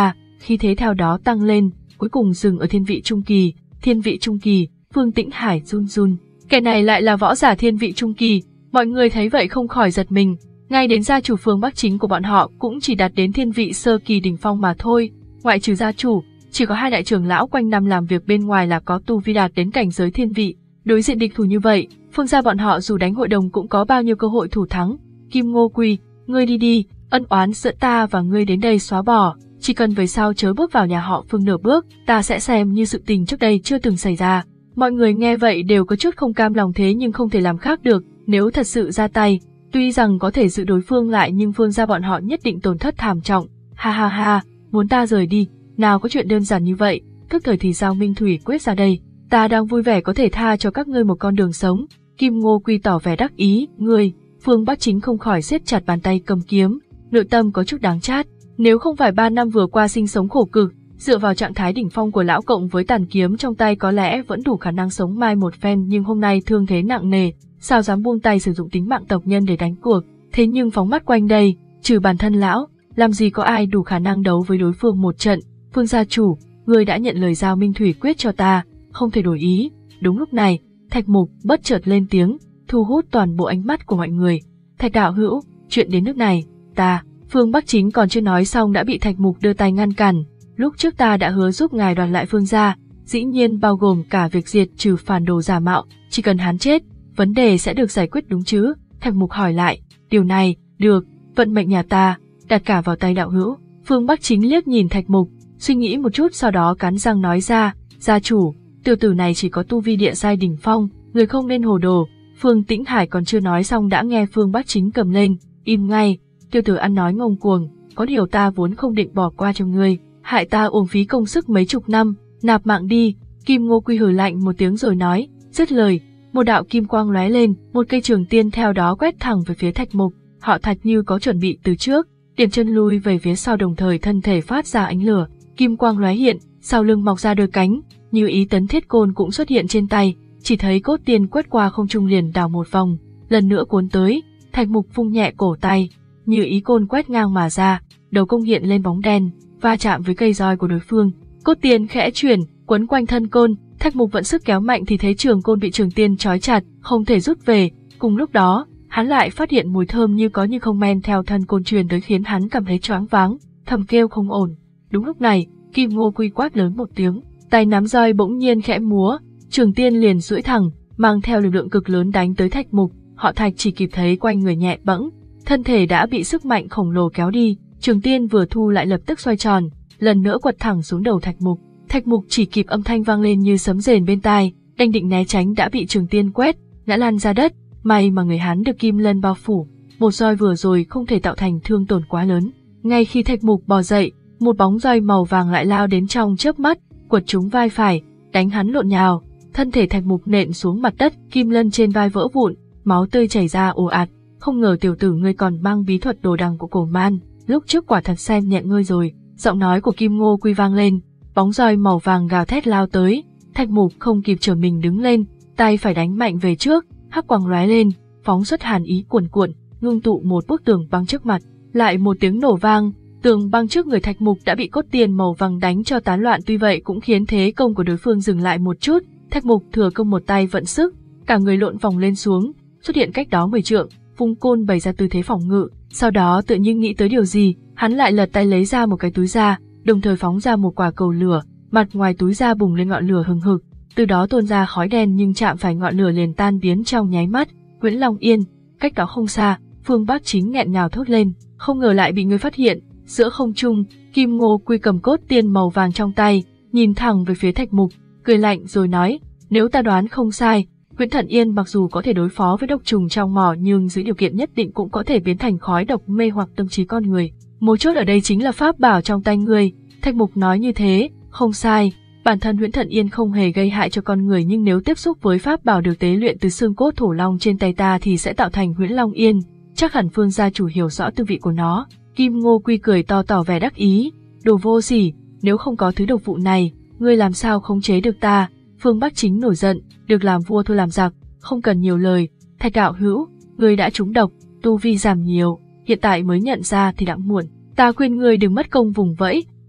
khí thế theo đó tăng lên, cuối cùng dừng ở thiên vị trung kỳ. Thiên vị trung kỳ, Phương Tĩnh Hải run run. Kẻ này lại là võ giả thiên vị trung kỳ, mọi người thấy vậy không khỏi giật mình. Ngay đến gia chủ Phương Bắc Chính của bọn họ cũng chỉ đạt đến thiên vị sơ kỳ đỉnh phong mà thôi. Ngoại trừ gia chủ, chỉ có hai đại trưởng lão quanh năm làm việc bên ngoài là có tu vi đạt đến cảnh giới thiên vị. Đối diện địch thủ như vậy, Phương gia bọn họ dù đánh hội đồng cũng có bao nhiêu cơ hội thủ thắng. Kim Ngô Quy, ngươi đi đi, ân oán giữa ta và ngươi đến đây xóa bỏ. Chỉ cần về sau chớ bước vào nhà họ Phương nửa bước, ta sẽ xem như sự tình trước đây chưa từng xảy ra. Mọi người nghe vậy đều có chút không cam lòng thế nhưng không thể làm khác được, nếu thật sự ra tay, tuy rằng có thể giữ đối phương lại nhưng Phương gia bọn họ nhất định tổn thất thảm trọng. Ha ha ha, muốn ta rời đi, nào có chuyện đơn giản như vậy, tức thời thì giao Minh Thủy quyết ra đây, ta đang vui vẻ có thể tha cho các ngươi một con đường sống. Kim Ngô Quy tỏ vẻ đắc ý, ngươi, Phương Bắc Chính không khỏi siết chặt bàn tay cầm kiếm, nội tâm có chút đáng chát. Nếu không phải ba năm vừa qua sinh sống khổ cực, dựa vào trạng thái đỉnh phong của lão cộng với tàn kiếm trong tay có lẽ vẫn đủ khả năng sống mai một phen, nhưng hôm nay thương thế nặng nề, sao dám buông tay sử dụng tính mạng tộc nhân để đánh cuộc. Thế nhưng phóng mắt quanh đây, trừ bản thân lão, làm gì có ai đủ khả năng đấu với đối phương một trận. Phương gia chủ, ngươi đã nhận lời giao Minh Thủy quyết cho ta, không thể đổi ý. Đúng lúc này, Thạch Mục bất chợt lên tiếng, thu hút toàn bộ ánh mắt của mọi người. Thạch đạo hữu, chuyện đến nước này, ta... Phương Bắc Chính còn chưa nói xong đã bị Thạch Mục đưa tay ngăn cản. Lúc trước ta đã hứa giúp ngài đoạt lại Phương gia, dĩ nhiên bao gồm cả việc diệt trừ phản đồ giả mạo, chỉ cần hắn chết, vấn đề sẽ được giải quyết đúng chứ? Thạch Mục hỏi lại, điều này, được, vận mệnh nhà ta, đặt cả vào tay đạo hữu. Phương Bắc Chính liếc nhìn Thạch Mục, suy nghĩ một chút sau đó cắn răng nói ra, gia chủ, tiểu tử này chỉ có tu vi địa giai đỉnh phong, người không nên hồ đồ. Phương Tĩnh Hải còn chưa nói xong đã nghe Phương Bắc Chính cầm lên, im ngay. Tiêu tử ăn nói ngông cuồng, có điều ta vốn không định bỏ qua cho ngươi, hại ta uổng phí công sức mấy chục năm, nạp mạng đi. Kim Ngô Quy hừ lạnh một tiếng rồi nói, dứt lời, một đạo kim quang lóe lên, một cây trường tiên theo đó quét thẳng về phía Thạch Mục. Họ Thạch như có chuẩn bị từ trước, điểm chân lui về phía sau đồng thời thân thể phát ra ánh lửa, kim quang lóe hiện, sau lưng mọc ra đôi cánh, Như Ý Tấn Thiết Côn cũng xuất hiện trên tay, chỉ thấy cốt tiên quét qua không trung liền đảo một vòng, lần nữa cuốn tới, Thạch Mục vung nhẹ cổ tay. Như Ý Côn quét ngang mà ra, đầu công hiện lên bóng đen, va chạm với cây roi của đối phương. Cốt tiên khẽ chuyển, quấn quanh thân côn, Thạch Mục vẫn sức kéo mạnh thì thấy trường côn bị trường tiên trói chặt, không thể rút về. Cùng lúc đó, hắn lại phát hiện mùi thơm như có như không men theo thân côn truyền tới khiến hắn cảm thấy choáng váng, thầm kêu không ổn. Đúng lúc này, Kim Ngô Quy quát lớn một tiếng, tay nắm roi bỗng nhiên khẽ múa, trường tiên liền duỗi thẳng, mang theo lực lượng cực lớn đánh tới Thạch Mục. Họ Thạch chỉ kịp thấy quanh người nhẹ bẫng, thân thể đã bị sức mạnh khổng lồ kéo đi, trường tiên vừa thu lại lập tức xoay tròn, lần nữa quật thẳng xuống đầu Thạch Mục. Thạch Mục chỉ kịp âm thanh vang lên như sấm rền bên tai, đang định né tránh đã bị trường tiên quét, ngã lăn ra đất. May mà người hắn được kim lân bao phủ, một roi vừa rồi không thể tạo thành thương tổn quá lớn. Ngay khi Thạch Mục bò dậy, một bóng roi màu vàng lại lao đến trong chớp mắt, quật trúng vai phải, đánh hắn lộn nhào, thân thể Thạch Mục nện xuống mặt đất, kim lân trên vai vỡ vụn, máu tươi chảy ra ồ ạt. Không ngờ tiểu tử ngươi còn mang bí thuật đồ đằng của cổ man, lúc trước quả thật xem nhẹ ngươi rồi. Giọng nói của Kim Ngô Quy vang lên, bóng roi màu vàng gào thét lao tới, Thạch Mục không kịp trở mình đứng lên, tay phải đánh mạnh về trước, hắc quang lóe lên, phóng xuất hàn ý cuồn cuộn, ngưng tụ một bức tường băng trước mặt. Lại một tiếng nổ vang, tường băng trước người Thạch Mục đã bị cốt tiền màu vàng đánh cho tán loạn, tuy vậy cũng khiến thế công của đối phương dừng lại một chút. Thạch Mục thừa công một tay vận sức, cả người lộn vòng lên xuống, xuất hiện cách đó mười trượng, vung côn bày ra tư thế phòng ngự. Sau đó tự nhiên nghĩ tới điều gì, hắn lại lật tay lấy ra một cái túi da, đồng thời phóng ra một quả cầu lửa, mặt ngoài túi da bùng lên ngọn lửa hừng hực, từ đó tuôn ra khói đen nhưng chạm phải ngọn lửa liền tan biến trong nháy mắt. Nguyễn Long Yên, cách đó không xa, Phương Bắc Chính nghẹn ngào thốt lên, không ngờ lại bị người phát hiện. Giữa không trung, Kim Ngô Quy cầm cốt tiên màu vàng trong tay, nhìn thẳng về phía Thạch Mục, cười lạnh rồi nói, nếu ta đoán không sai, Nguyễn Thận Yên mặc dù có thể đối phó với độc trùng trong mỏ nhưng dưới điều kiện nhất định cũng có thể biến thành khói độc mê hoặc tâm trí con người. Mấu chốt ở đây chính là pháp bảo trong tay ngươi. Thạch Mục nói như thế, không sai, bản thân Nguyễn Thận Yên không hề gây hại cho con người, nhưng nếu tiếp xúc với pháp bảo được tế luyện từ xương cốt thổ long trên tay ta thì sẽ tạo thành Nguyễn Long Yên, chắc hẳn Phương gia chủ hiểu rõ tư vị của nó. Kim Ngô Quy cười to tỏ vẻ đắc ý, đồ vô sỉ, nếu không có thứ độc vụ này, ngươi làm sao khống chế được ta? Phương Bắc Chính nổi giận, được làm vua thôi làm giặc, không cần nhiều lời. Thạch đạo hữu, ngươi đã trúng độc, tu vi giảm nhiều, hiện tại mới nhận ra thì đã muộn. Ta khuyên ngươi đừng mất công vùng vẫy,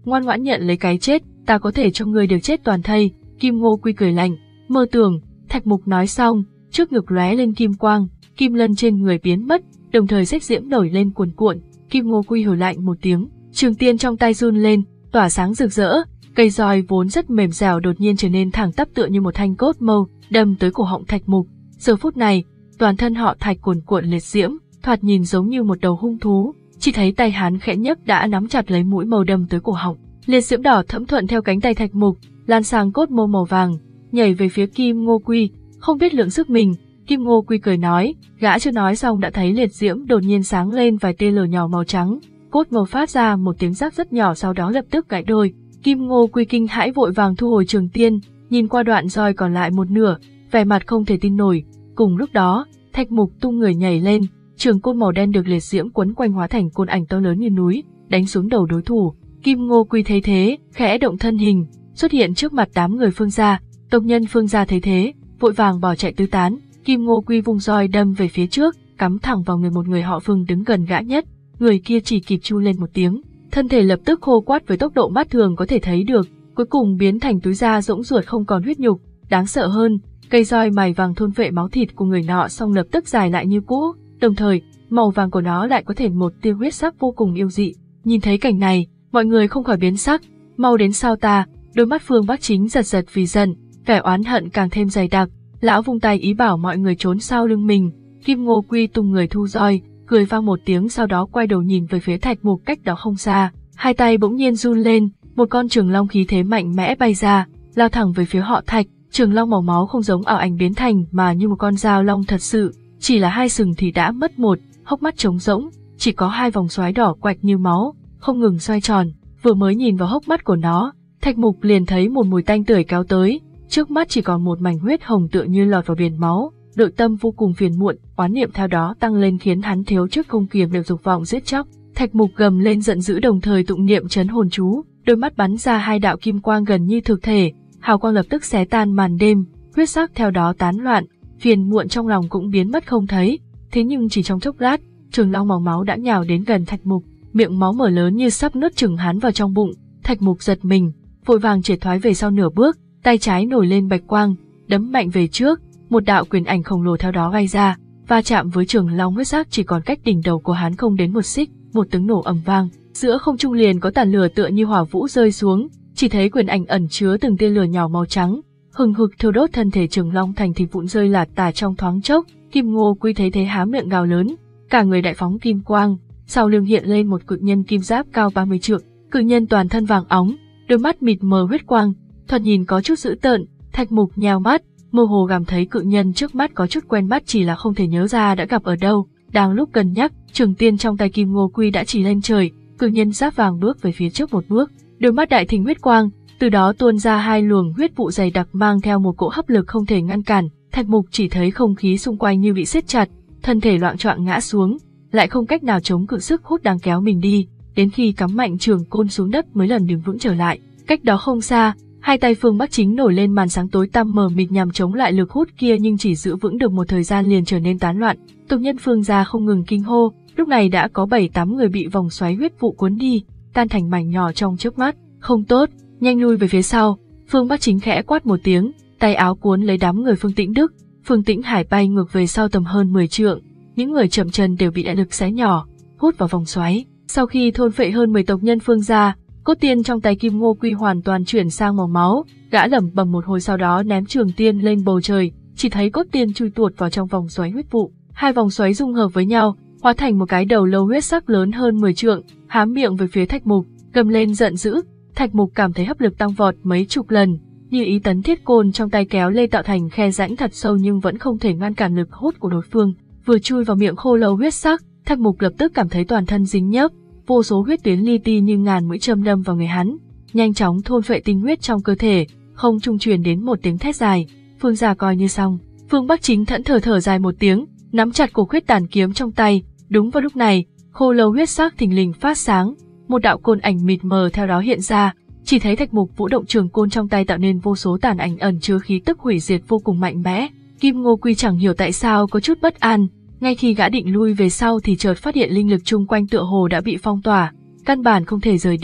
ngoan ngoãn nhận lấy cái chết, ta có thể cho ngươi được chết toàn thây. Kim Ngô Quy cười lạnh, mơ tưởng. Thạch Mục nói xong, trước ngực lóe lên kim quang, kim lân trên người biến mất, đồng thời xích diễm nổi lên cuồn cuộn. Kim Ngô Quy hừ lạnh một tiếng, trường tiên trong tay run lên, tỏa sáng rực rỡ, cây roi vốn rất mềm dẻo đột nhiên trở nên thẳng tắp tựa như một thanh cốt mâu, đâm tới cổ họng Thạch Mục. Giờ phút này, toàn thân họ Thạch cuồn cuộn liệt diễm, thoạt nhìn giống như một đầu hung thú, chỉ thấy tay hắn khẽ nhấc đã nắm chặt lấy mũi mâu đâm tới cổ họng. Liệt diễm đỏ thẫm thuận theo cánh tay Thạch Mục, lan sang cốt mâu màu vàng, nhảy về phía Kim Ngô Quy, không biết lượng sức mình. Kim Ngô Quy cười nói, gã chưa nói xong đã thấy liệt diễm đột nhiên sáng lên vài tia lửa nhỏ màu trắng, cốt màu phát ra một tiếng rắc rất nhỏ, sau đó lập tức gãy đôi. Kim Ngô Quy kinh hãi vội vàng thu hồi trường tiên, nhìn qua đoạn roi còn lại một nửa, vẻ mặt không thể tin nổi. Cùng lúc đó, Thạch Mục tung người nhảy lên, trường côn màu đen được liệt diễm quấn quanh hóa thành côn ảnh to lớn như núi, đánh xuống đầu đối thủ. Kim Ngô Quy thấy thế, khẽ động thân hình, xuất hiện trước mặt đám người Phương gia. Tộc nhân Phương gia thấy thế, vội vàng bỏ chạy tứ tán. Kim Ngô Quy vung roi đâm về phía trước, cắm thẳng vào người một người họ Phương đứng gần gã nhất. Người kia chỉ kịp chu lên một tiếng, thân thể lập tức khô quắt với tốc độ mắt thường có thể thấy được, cuối cùng biến thành túi da rỗng ruột không còn huyết nhục. Đáng sợ hơn, cây roi mài vàng thôn phệ máu thịt của người nọ xong lập tức dài lại như cũ, đồng thời màu vàng của nó lại có thể một tia huyết sắc vô cùng yêu dị. Nhìn thấy cảnh này, mọi người không khỏi biến sắc. Mau đến sau ta! Đôi mắt Phương Bắc Chính giật giật vì giận, vẻ oán hận càng thêm dày đặc. Lão vung tay ý bảo mọi người trốn sau lưng mình. Kim Ngô Quy tung người thu roi, cười vang một tiếng, sau đó quay đầu nhìn về phía Thạch Mục cách đó không xa. Hai tay bỗng nhiên run lên, một con trường long khí thế mạnh mẽ bay ra, lao thẳng về phía họ Thạch. Trường long màu máu không giống ảo ảnh biến thành mà như một con dao long thật sự, chỉ là hai sừng thì đã mất một, hốc mắt trống rỗng, chỉ có hai vòng xoáy đỏ quạch như máu, không ngừng xoay tròn. Vừa mới nhìn vào hốc mắt của nó, Thạch Mục liền thấy một mùi tanh tưởi kéo tới, trước mắt chỉ còn một mảnh huyết hồng tựa như lọt vào biển máu. Nội tâm vô cùng phiền muộn, oán niệm theo đó tăng lên khiến hắn thiếu trước không kiềm được dục vọng giết chóc. Thạch Mục gầm lên giận dữ đồng thời tụng niệm trấn hồn chú, đôi mắt bắn ra hai đạo kim quang gần như thực thể, hào quang lập tức xé tan màn đêm, huyết sắc theo đó tán loạn, phiền muộn trong lòng cũng biến mất không thấy. Thế nhưng chỉ trong chốc lát, trường long màu máu đã nhào đến gần Thạch Mục, miệng máu mở lớn như sắp nuốt chửng hắn vào trong bụng. Thạch Mục giật mình, vội vàng triệt thoái về sau nửa bước, tay trái nổi lên bạch quang, đấm mạnh về trước, một đạo quyền ảnh khổng lồ theo đó bay ra, va chạm với trường long huyết sắc chỉ còn cách đỉnh đầu của hắn không đến một xích, một tiếng nổ ầm vang, giữa không trung liền có tàn lửa tựa như hỏa vũ rơi xuống, chỉ thấy quyền ảnh ẩn chứa từng tia lửa nhỏ màu trắng, hừng hực thiêu đốt thân thể trường long thành thịt vụn rơi lả tả trong thoáng chốc. Kim Ngô Quy thấy thế há miệng gào lớn, cả người đại phóng kim quang, sau lưng hiện lên một cự nhân kim giáp cao ba mươi trượng, cự nhân toàn thân vàng óng, đôi mắt mịt mờ huyết quang, thoạt nhìn có chút dữ tợn. Thạch Mục nheo mắt, mơ hồ cảm thấy cự nhân trước mắt có chút quen mắt, chỉ là không thể nhớ ra đã gặp ở đâu. Đang lúc cân nhắc, trường tiên trong tay Kim Ngô Quy đã chỉ lên trời, cự nhân giáp vàng bước về phía trước một bước, đôi mắt đại thình huyết quang, từ đó tuôn ra hai luồng huyết vụ dày đặc mang theo một cỗ hấp lực không thể ngăn cản. Thạch Mục chỉ thấy không khí xung quanh như bị siết chặt, thân thể loạng choạng ngã xuống, lại không cách nào chống cự sức hút đang kéo mình đi, đến khi cắm mạnh trường côn xuống đất mới lần đứng vững trở lại. Cách đó không xa, hai tay Phương Bắc Chính nổi lên màn sáng tối tăm mờ mịt nhằm chống lại lực hút kia, nhưng chỉ giữ vững được một thời gian liền trở nên tán loạn. Tộc nhân Phương gia không ngừng kinh hô, lúc này đã có bảy tám người bị vòng xoáy huyết vụ cuốn đi, tan thành mảnh nhỏ trong chớp mắt. Không tốt, nhanh lui về phía sau. Phương Bắc Chính khẽ quát một tiếng, tay áo cuốn lấy đám người Phương Tĩnh Đức, Phương Tĩnh Hải bay ngược về sau tầm hơn mười trượng, những người chậm chân đều bị đại lực xé nhỏ, hút vào vòng xoáy. Sau khi thôn phệ hơn mười tộc nhân Phương gia, cốt tiên trong tay Kim Ngô Quy hoàn toàn chuyển sang màu máu, gã lẩm bẩm một hồi sau đó ném trường tiên lên bầu trời, chỉ thấy cốt tiên chui tuột vào trong vòng xoáy huyết vụ, hai vòng xoáy dung hợp với nhau, hóa thành một cái đầu lâu huyết sắc lớn hơn mười trượng, há miệng về phía Thạch Mục, gầm lên giận dữ. Thạch Mục cảm thấy hấp lực tăng vọt mấy chục lần, như ý tấn thiết côn trong tay kéo lên tạo thành khe rãnh thật sâu nhưng vẫn không thể ngăn cản lực hút của đối phương. Vừa chui vào miệng khô lâu huyết sắc, Thạch Mục lập tức cảm thấy toàn thân dính nhớp, vô số huyết tuyến li ti như ngàn mũi châm đâm vào người hắn, nhanh chóng thôn phệ tinh huyết trong cơ thể. Không trung truyền đến một tiếng thét dài, Phương gia coi như xong. Phương Bắc Chính thẫn thờ thở dài một tiếng, nắm chặt cổ huyết tàn kiếm trong tay. Đúng vào lúc này, khô lâu huyết sắc thình lình phát sáng, một đạo côn ảnh mịt mờ theo đó hiện ra, chỉ thấy Thạch Mục vũ động trường côn trong tay tạo nên vô số tàn ảnh ẩn chứa khí tức hủy diệt vô cùng mạnh mẽ. Kim Ngô Quy chẳng hiểu tại sao có chút bất an, ngay khi gã định lui về sau thì chợt phát hiện linh lực chung quanh tựa hồ đã bị phong tỏa, căn bản không thể rời đi.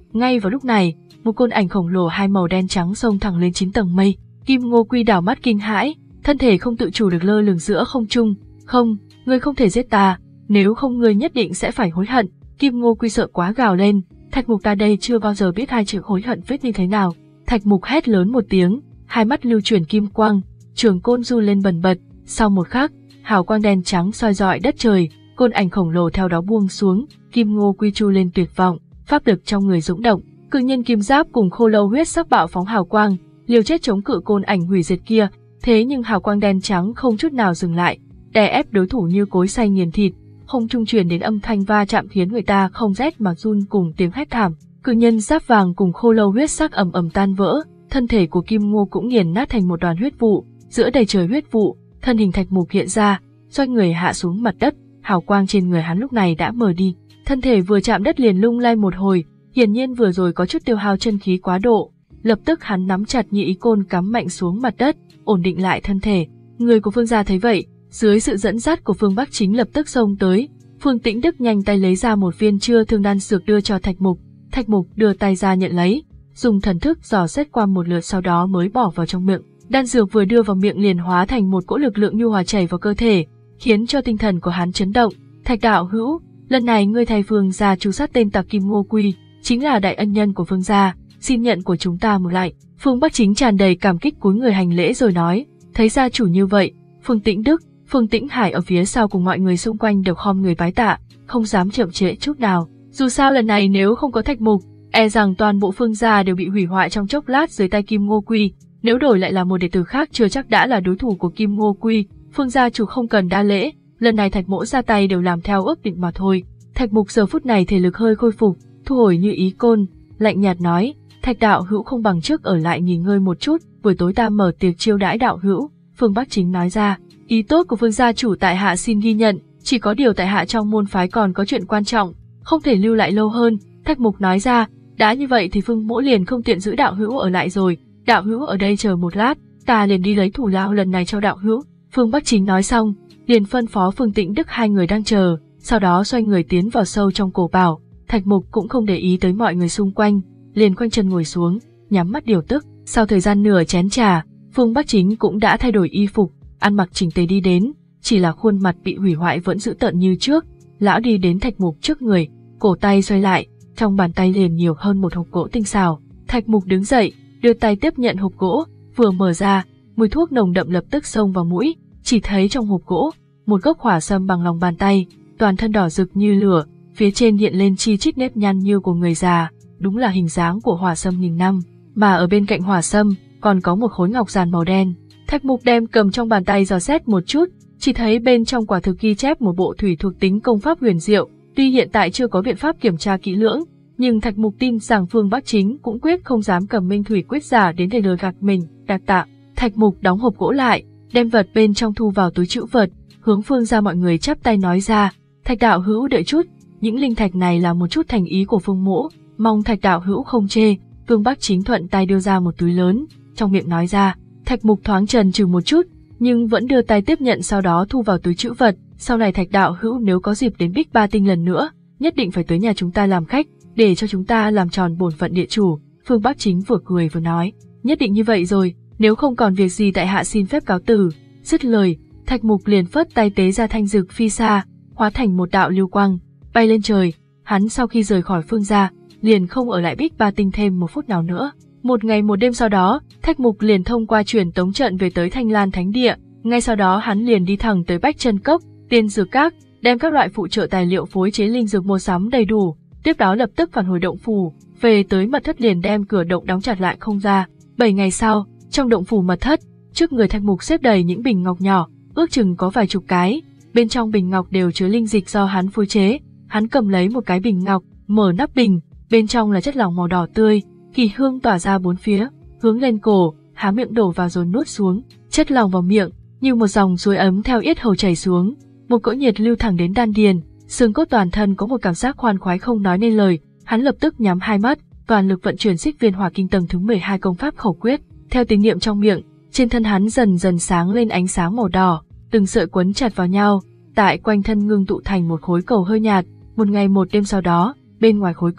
Ngay vào lúc này, một côn ảnh khổng lồ hai màu đen trắng xông thẳng lên chín tầng mây. Kim Ngô Quy đảo mắt kinh hãi, thân thể không tự chủ được lơ lửng giữa không trung. Không, ngươi không thể giết ta, nếu không ngươi nhất định sẽ phải hối hận. Kim Ngô Quy sợ quá gào lên, Thạch Mục ta đây chưa bao giờ biết hai chữ hối hận viết như thế nào. Thạch Mục hét lớn một tiếng, hai mắt lưu chuyển kim quang, trường côn du lên bần bật. Sau một khắc, hào quang đen trắng soi rọi đất trời, côn ảnh khổng lồ theo đó buông xuống. Kim Ngô Quy chu lên tuyệt vọng, pháp lực trong người dũng động, cự nhân kim giáp cùng khô lâu huyết sắc bạo phóng hào quang, liều chết chống cự côn ảnh hủy diệt kia. Thế nhưng hào quang đen trắng không chút nào dừng lại, đè ép đối thủ như cối xay nghiền thịt. Không trung truyền đến âm thanh va chạm khiến người ta không rét mà run cùng tiếng hét thảm. Cự nhân giáp vàng cùng khô lâu huyết sắc ầm ầm tan vỡ, thân thể của Kim Ngô cũng nghiền nát thành một đoàn huyết vụ. Giữa đầy trời huyết vụ, thân hình Thạch Mục hiện ra, xoay người hạ xuống mặt đất. Hào quang trên người hắn lúc này đã mờ đi, thân thể vừa chạm đất liền lung lay một hồi, hiển nhiên vừa rồi có chút tiêu hao chân khí quá độ. Lập tức hắn nắm chặt nhị ý côn cắm mạnh xuống mặt đất, ổn định lại thân thể. Người của Phương gia thấy vậy, dưới sự dẫn dắt của Phương Bắc Chính lập tức xông tới. Phương Tĩnh Đức nhanh tay lấy ra một viên chưa thương đan dược đưa cho Thạch Mục. Thạch Mục đưa tay ra nhận lấy, dùng thần thức dò xét qua một lượt sau đó mới bỏ vào trong miệng. Đan dược vừa đưa vào miệng liền hóa thành một cỗ lực lượng nhu hòa chảy vào cơ thể, khiến cho tinh thần của hắn chấn động. Thạch đạo hữu, lần này ngươi thay Phương gia tru sát tên tặc Kim Ngô Quy, chính là đại ân nhân của Phương gia, xin nhận của chúng ta một lại. Phương Bắc Chính tràn đầy cảm kích cúi người hành lễ rồi nói, thấy gia chủ như vậy, Phương Tĩnh Đức, Phương Tĩnh Hải ở phía sau cùng mọi người xung quanh đều khom người bái tạ, không dám chậm trễ chút nào. Dù sao lần này nếu không có Thạch Mục, e rằng toàn bộ Phương gia đều bị hủy hoại trong chốc lát dưới tay Kim Ngô Quy. Nếu đổi lại là một đệ tử khác chưa chắc đã là đối thủ của Kim Ngô Quy. Phương gia chủ không cần đa lễ, lần này Thạch Mỗ ra tay đều làm theo ước định mà thôi. Thạch Mục giờ phút này thể lực hơi khôi phục, thu hồi như ý côn, lạnh nhạt nói, Thạch đạo hữu không bằng trước ở lại nghỉ ngơi một chút, buổi tối ta mở tiệc chiêu đãi đạo hữu. Phương Bắc Chính nói ra, ý tốt của Phương gia chủ tại hạ xin ghi nhận, chỉ có điều tại hạ trong môn phái còn có chuyện quan trọng, không thể lưu lại lâu hơn. Thạch Mục nói ra, đã như vậy thì Phương Mỗ liền không tiện giữ đạo hữu ở lại rồi, đạo hữu ở đây chờ một lát, ta liền đi lấy thủ lao lần này cho đạo hữu. Phương Bắc Chính nói xong, liền phân phó Phương Tĩnh Đức hai người đang chờ, sau đó xoay người tiến vào sâu trong cổ bảo. Thạch Mục cũng không để ý tới mọi người xung quanh, liền khoanh chân ngồi xuống, nhắm mắt điều tức. Sau thời gian nửa chén trà, Phương Bắc Chính cũng đã thay đổi y phục, ăn mặc chỉnh tề đi đến, chỉ là khuôn mặt bị hủy hoại vẫn dữ tợn như trước. Lão đi đến Thạch Mục trước người, cổ tay xoay lại, trong bàn tay liền nhiều hơn một hộp gỗ tinh xảo. Thạch Mục đứng dậy, đưa tay tiếp nhận hộp gỗ, vừa mở ra, mùi thuốc nồng đậm lập tức xông vào mũi. Chỉ thấy trong hộp gỗ, một gốc hỏa sâm bằng lòng bàn tay, toàn thân đỏ rực như lửa, phía trên hiện lên chi chít nếp nhăn như của người già, đúng là hình dáng của hỏa sâm nghìn năm. Mà ở bên cạnh hỏa sâm còn có một khối ngọc giản màu đen. Thạch Mục đem cầm trong bàn tay dò xét một chút, chỉ thấy bên trong quả thực ghi chép một bộ thủy thuộc tính công pháp huyền diệu. Tuy hiện tại chưa có biện pháp kiểm tra kỹ lưỡng, nhưng Thạch Mục tin rằng Phương Bắc Chính cũng quyết không dám cầm minh thủy quyết giả đến để lừa gạt mình. Đa tạ. Thạch Mục đóng hộp gỗ lại, đem vật bên trong thu vào túi trữ vật, hướng Phương gia mọi người chắp tay nói ra, Thạch đạo hữu đợi chút, những linh thạch này là một chút thành ý của Phương Mỗ, mong Thạch đạo hữu không chê. Phương Bắc Chính thuận tay đưa ra một túi lớn, trong miệng nói ra. Thạch Mục thoáng chần chừ một chút, nhưng vẫn đưa tay tiếp nhận, sau đó thu vào túi trữ vật. Sau này Thạch đạo hữu nếu có dịp đến Bích Ba Tinh lần nữa, nhất định phải tới nhà chúng ta làm khách, để cho chúng ta làm tròn bổn phận địa chủ. Phương Bắc Chính vừa cười vừa nói, nhất định như vậy rồi, nếu không còn việc gì tại hạ xin phép cáo từ. Dứt lời, Thạch Mục liền phất tay tế ra thanh dực phi xa, hóa thành một đạo lưu quang, bay lên trời. Hắn sau khi rời khỏi Phương gia, liền không ở lại Bích Ba Tinh thêm một phút nào nữa. Một ngày một đêm sau đó, Thạch Mục liền thông qua truyền tống trận về tới Thanh Lan Thánh Địa. Ngay sau đó hắn liền đi thẳng tới Bách Chân Cốc, Tiên Dược Các, đem các loại phụ trợ tài liệu phối chế linh dược mua sắm đầy đủ. Tiếp đó lập tức phản hồi động phủ, về tới mật thất liền đem cửa động đóng chặt lại không ra. Bảy ngày sau, trong động phủ mật thất, trước người Thạch Mục xếp đầy những bình ngọc nhỏ, ước chừng có vài chục cái. Bên trong bình ngọc đều chứa linh dịch do hắn phối chế. Hắn cầm lấy một cái bình ngọc, mở nắp bình, bên trong là chất lỏng màu đỏ tươi, kỳ hương tỏa ra bốn phía, hướng lên cổ, há miệng đổ vào rồi nuốt xuống. Chất lỏng vào miệng như một dòng suối ấm theo yết hầu chảy xuống, một cỗ nhiệt lưu thẳng đến đan điền, xương cốt toàn thân có một cảm giác khoan khoái không nói nên lời. Hắn lập tức nhắm hai mắt, toàn lực vận chuyển Xích Viên Hỏa Kinh tầng thứ mười hai công pháp khẩu quyết. Theo tín niệm trong miệng, trên thân hắn dần dần sáng lên ánh sáng màu đỏ, từng sợi quấn chặt vào nhau, tại quanh thân ngưng tụ thành một khối cầu hơi nhạt. Một ngày một đêm sau đó, bên ngoài khối cầu,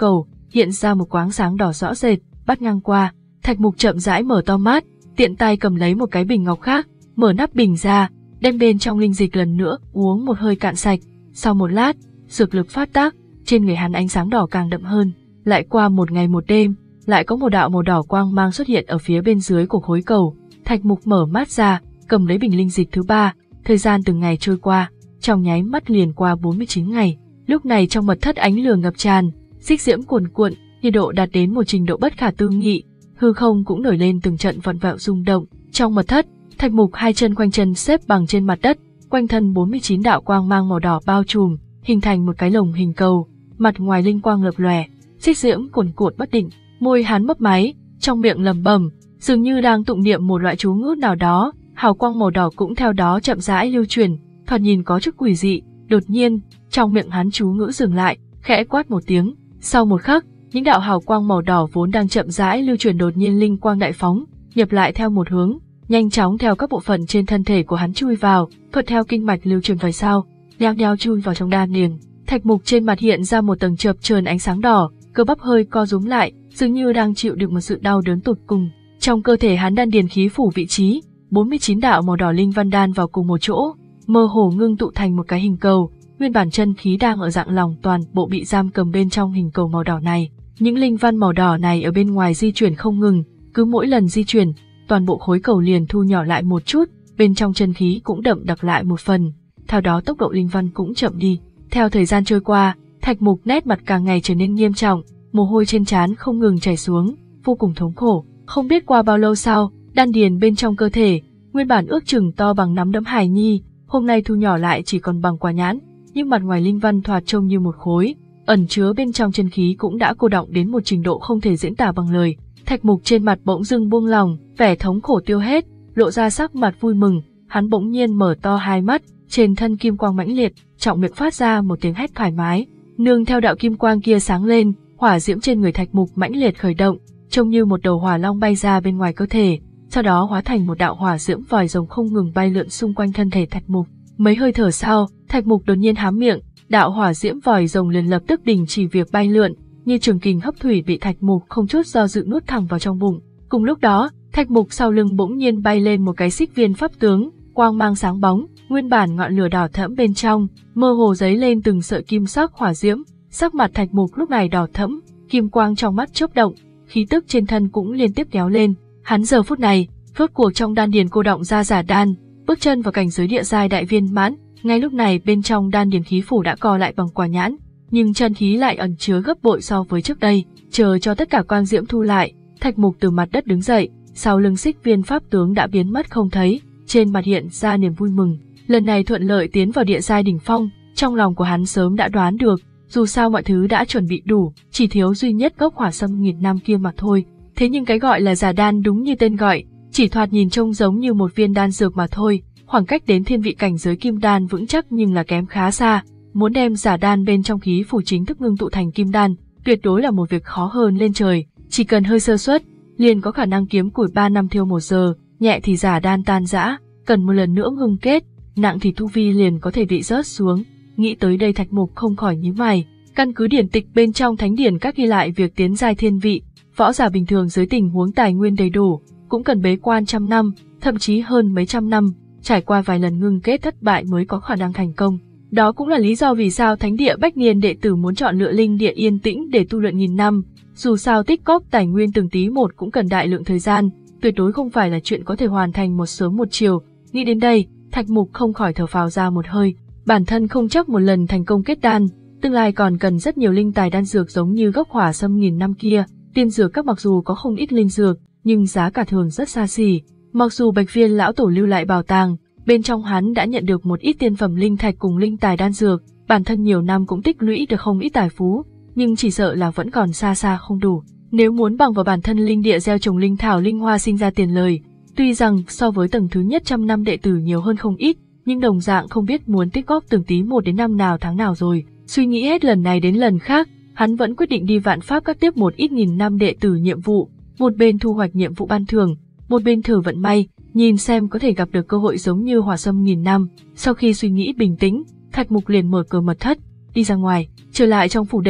hiện ra một quáng sáng đỏ rõ rệt, bắt ngang qua. Thạch Mục chậm rãi mở to mắt, tiện tay cầm lấy một cái bình ngọc khác, mở nắp bình ra, đem bên trong linh dịch lần nữa uống một hơi cạn sạch. Sau một lát, dược lực phát tác, trên người hắn ánh sáng đỏ càng đậm hơn. Lại qua một ngày một đêm, lại có một đạo màu đỏ quang mang xuất hiện ở phía bên dưới của khối cầu. Thạch Mục mở mắt ra, cầm lấy bình linh dịch thứ ba. Thời gian từng ngày trôi qua, trong nháy mắt liền qua bốn mươi chín ngày. Lúc này trong mật thất ánh lửa ngập tràn, xích diễm cuồn cuộn, nhiệt độ đạt đến một trình độ bất khả tư nghị, hư không cũng nổi lên từng trận vặn vẹo rung động. Trong mật thất, Thạch Mục hai chân khoanh chân xếp bằng trên mặt đất, quanh thân bốn mươi chín đạo quang mang màu đỏ bao trùm, hình thành một cái lồng hình cầu, mặt ngoài linh quang lập lòe, xích diễm cuồn cuộn bất định. Môi hắn mấp máy, trong miệng lẩm bẩm, dường như đang tụng niệm một loại chú ngữ nào đó. Hào quang màu đỏ cũng theo đó chậm rãi lưu truyền, thoạt nhìn có chút quỷ dị. Đột nhiên, trong miệng hắn chú ngữ dừng lại, khẽ quát một tiếng. Sau một khắc, những đạo hào quang màu đỏ vốn đang chậm rãi lưu truyền đột nhiên linh quang đại phóng, nhập lại theo một hướng, nhanh chóng theo các bộ phận trên thân thể của hắn chui vào, thuận theo kinh mạch lưu truyền về sau, nhao nhao chui vào trong đan điền. Thạch Mục trên mặt hiện ra một tầng chập chờn ánh sáng đỏ, cơ bắp hơi co rúm lại, dường như đang chịu đựng một sự đau đớn tột cùng. Trong cơ thể hắn đan điền khí phủ vị trí, bốn mươi chín đạo màu đỏ linh văn đan vào cùng một chỗ, mơ hồ ngưng tụ thành một cái hình cầu. Nguyên bản chân khí đang ở dạng lòng toàn bộ bị giam cầm bên trong hình cầu màu đỏ này. Những linh văn màu đỏ này ở bên ngoài di chuyển không ngừng, cứ mỗi lần di chuyển, toàn bộ khối cầu liền thu nhỏ lại một chút, bên trong chân khí cũng đậm đặc lại một phần. Theo đó tốc độ linh văn cũng chậm đi. Theo thời gian trôi qua, Thạch Mục nét mặt càng ngày trở nên nghiêm trọng, mồ hôi trên trán không ngừng chảy xuống, vô cùng thống khổ. Không biết qua bao lâu sau, đan điền bên trong cơ thể, nguyên bản ước chừng to bằng nắm đấm hài nhi, hôm nay thu nhỏ lại chỉ còn bằng quả nhãn, nhưng mặt ngoài linh văn thoạt trông như một khối, ẩn chứa bên trong chân khí cũng đã cô đọng đến một trình độ không thể diễn tả bằng lời. Thạch Mục trên mặt bỗng dưng buông lòng, vẻ thống khổ tiêu hết, lộ ra sắc mặt vui mừng, hắn bỗng nhiên mở to hai mắt, trên thân kim quang mãnh liệt, trọng miệng phát ra một tiếng hét thoải mái, nương theo đạo kim quang kia sáng lên, hỏa diễm trên người Thạch Mục mãnh liệt khởi động, trông như một đầu hỏa long bay ra bên ngoài cơ thể, sau đó hóa thành một đạo hỏa diễm vòi rồng không ngừng bay lượn xung quanh thân thể Thạch Mục. Mấy hơi thở sau, Thạch Mục đột nhiên há miệng, đạo hỏa diễm vòi rồng liền lập tức đình chỉ việc bay lượn, như trường kình hấp thủy bị Thạch Mục không chút do dự nuốt thẳng vào trong bụng. Cùng lúc đó, Thạch Mục sau lưng bỗng nhiên bay lên một cái xích viên pháp tướng, quang mang sáng bóng, nguyên bản ngọn lửa đỏ thẫm bên trong, mơ hồ giấy lên từng sợi kim sắc hỏa diễm, sắc mặt Thạch Mục lúc này đỏ thẫm, kim quang trong mắt chớp động, khí tức trên thân cũng liên tiếp kéo lên. Hắn giờ phút này, rốt cuộc trong đan điền cô động ra giả đan, bước chân vào cảnh giới địa giai đại viên mãn. Ngay lúc này bên trong đan điền khí phủ đã co lại bằng quả nhãn, nhưng chân khí lại ẩn chứa gấp bội so với trước đây. Chờ cho tất cả quang diễm thu lại, Thạch Mục từ mặt đất đứng dậy, sau lưng xích viên pháp tướng đã biến mất không thấy, trên mặt hiện ra niềm vui mừng. Lần này thuận lợi tiến vào địa giai đỉnh phong, trong lòng của hắn sớm đã đoán được, dù sao mọi thứ đã chuẩn bị đủ, chỉ thiếu duy nhất gốc hỏa sâm nghìn năm kia mà thôi. Thế nhưng cái gọi là giả đan đúng như tên gọi, chỉ thoạt nhìn trông giống như một viên đan dược mà thôi, khoảng cách đến thiên vị cảnh giới kim đan vững chắc nhưng là kém khá xa. Muốn đem giả đan bên trong khí phủ chính thức ngưng tụ thành kim đan, tuyệt đối là một việc khó hơn lên trời, chỉ cần hơi sơ suất, liền có khả năng kiếm củi ba năm thiêu một giờ, nhẹ thì giả đan tan rã, cần một lần nữa ngưng kết, nặng thì tu vi liền có thể bị rớt xuống. Nghĩ tới đây Thạch Mục không khỏi nhíu mày, căn cứ điển tịch bên trong thánh điển các ghi lại việc tiến giai thiên vị, võ giả bình thường dưới tình huống tài nguyên đầy đủ, cũng cần bế quan trăm năm, thậm chí hơn mấy trăm năm, trải qua vài lần ngưng kết thất bại mới có khả năng thành công. Đó cũng là lý do vì sao thánh địa Bách Niên đệ tử muốn chọn lựa linh địa yên tĩnh để tu luyện nghìn năm, dù sao tích cóp tài nguyên từng tí một cũng cần đại lượng thời gian, tuyệt đối không phải là chuyện có thể hoàn thành một sớm một chiều. Nghĩ đến đây, Thạch Mục không khỏi thở phào ra một hơi, bản thân không chắc một lần thành công kết đan, tương lai còn cần rất nhiều linh tài đan dược giống như gốc hỏa sâm nghìn năm kia. Tiên dược các mặc dù có không ít linh dược, nhưng giá cả thường rất xa xỉ. Mặc dù Bạch Viên lão tổ lưu lại bảo tàng, bên trong hắn đã nhận được một ít tiên phẩm linh thạch cùng linh tài đan dược, bản thân nhiều năm cũng tích lũy được không ít tài phú, nhưng chỉ sợ là vẫn còn xa xa không đủ. Nếu muốn bằng vào bản thân linh địa gieo trồng linh thảo linh hoa sinh ra tiền lời, tuy rằng so với tầng thứ nhất trăm năm đệ tử nhiều hơn không ít, nhưng đồng dạng không biết muốn tích góp từng tí một đến năm nào tháng nào rồi. Suy nghĩ hết lần này đến lần khác, hắn vẫn quyết định đi Vạn Pháp các tiếp một ít nghìn năm đệ tử nhiệm vụ, một bên thu hoạch nhiệm vụ ban thưởng, một bên thử vận may, nhìn xem có thể gặp được cơ hội giống như hỏa sâm nghìn năm. Sau khi suy nghĩ bình tĩnh, Thạch Mục liền mở cửa mật thất, đi ra ngoài, trở lại trong phủ đệ,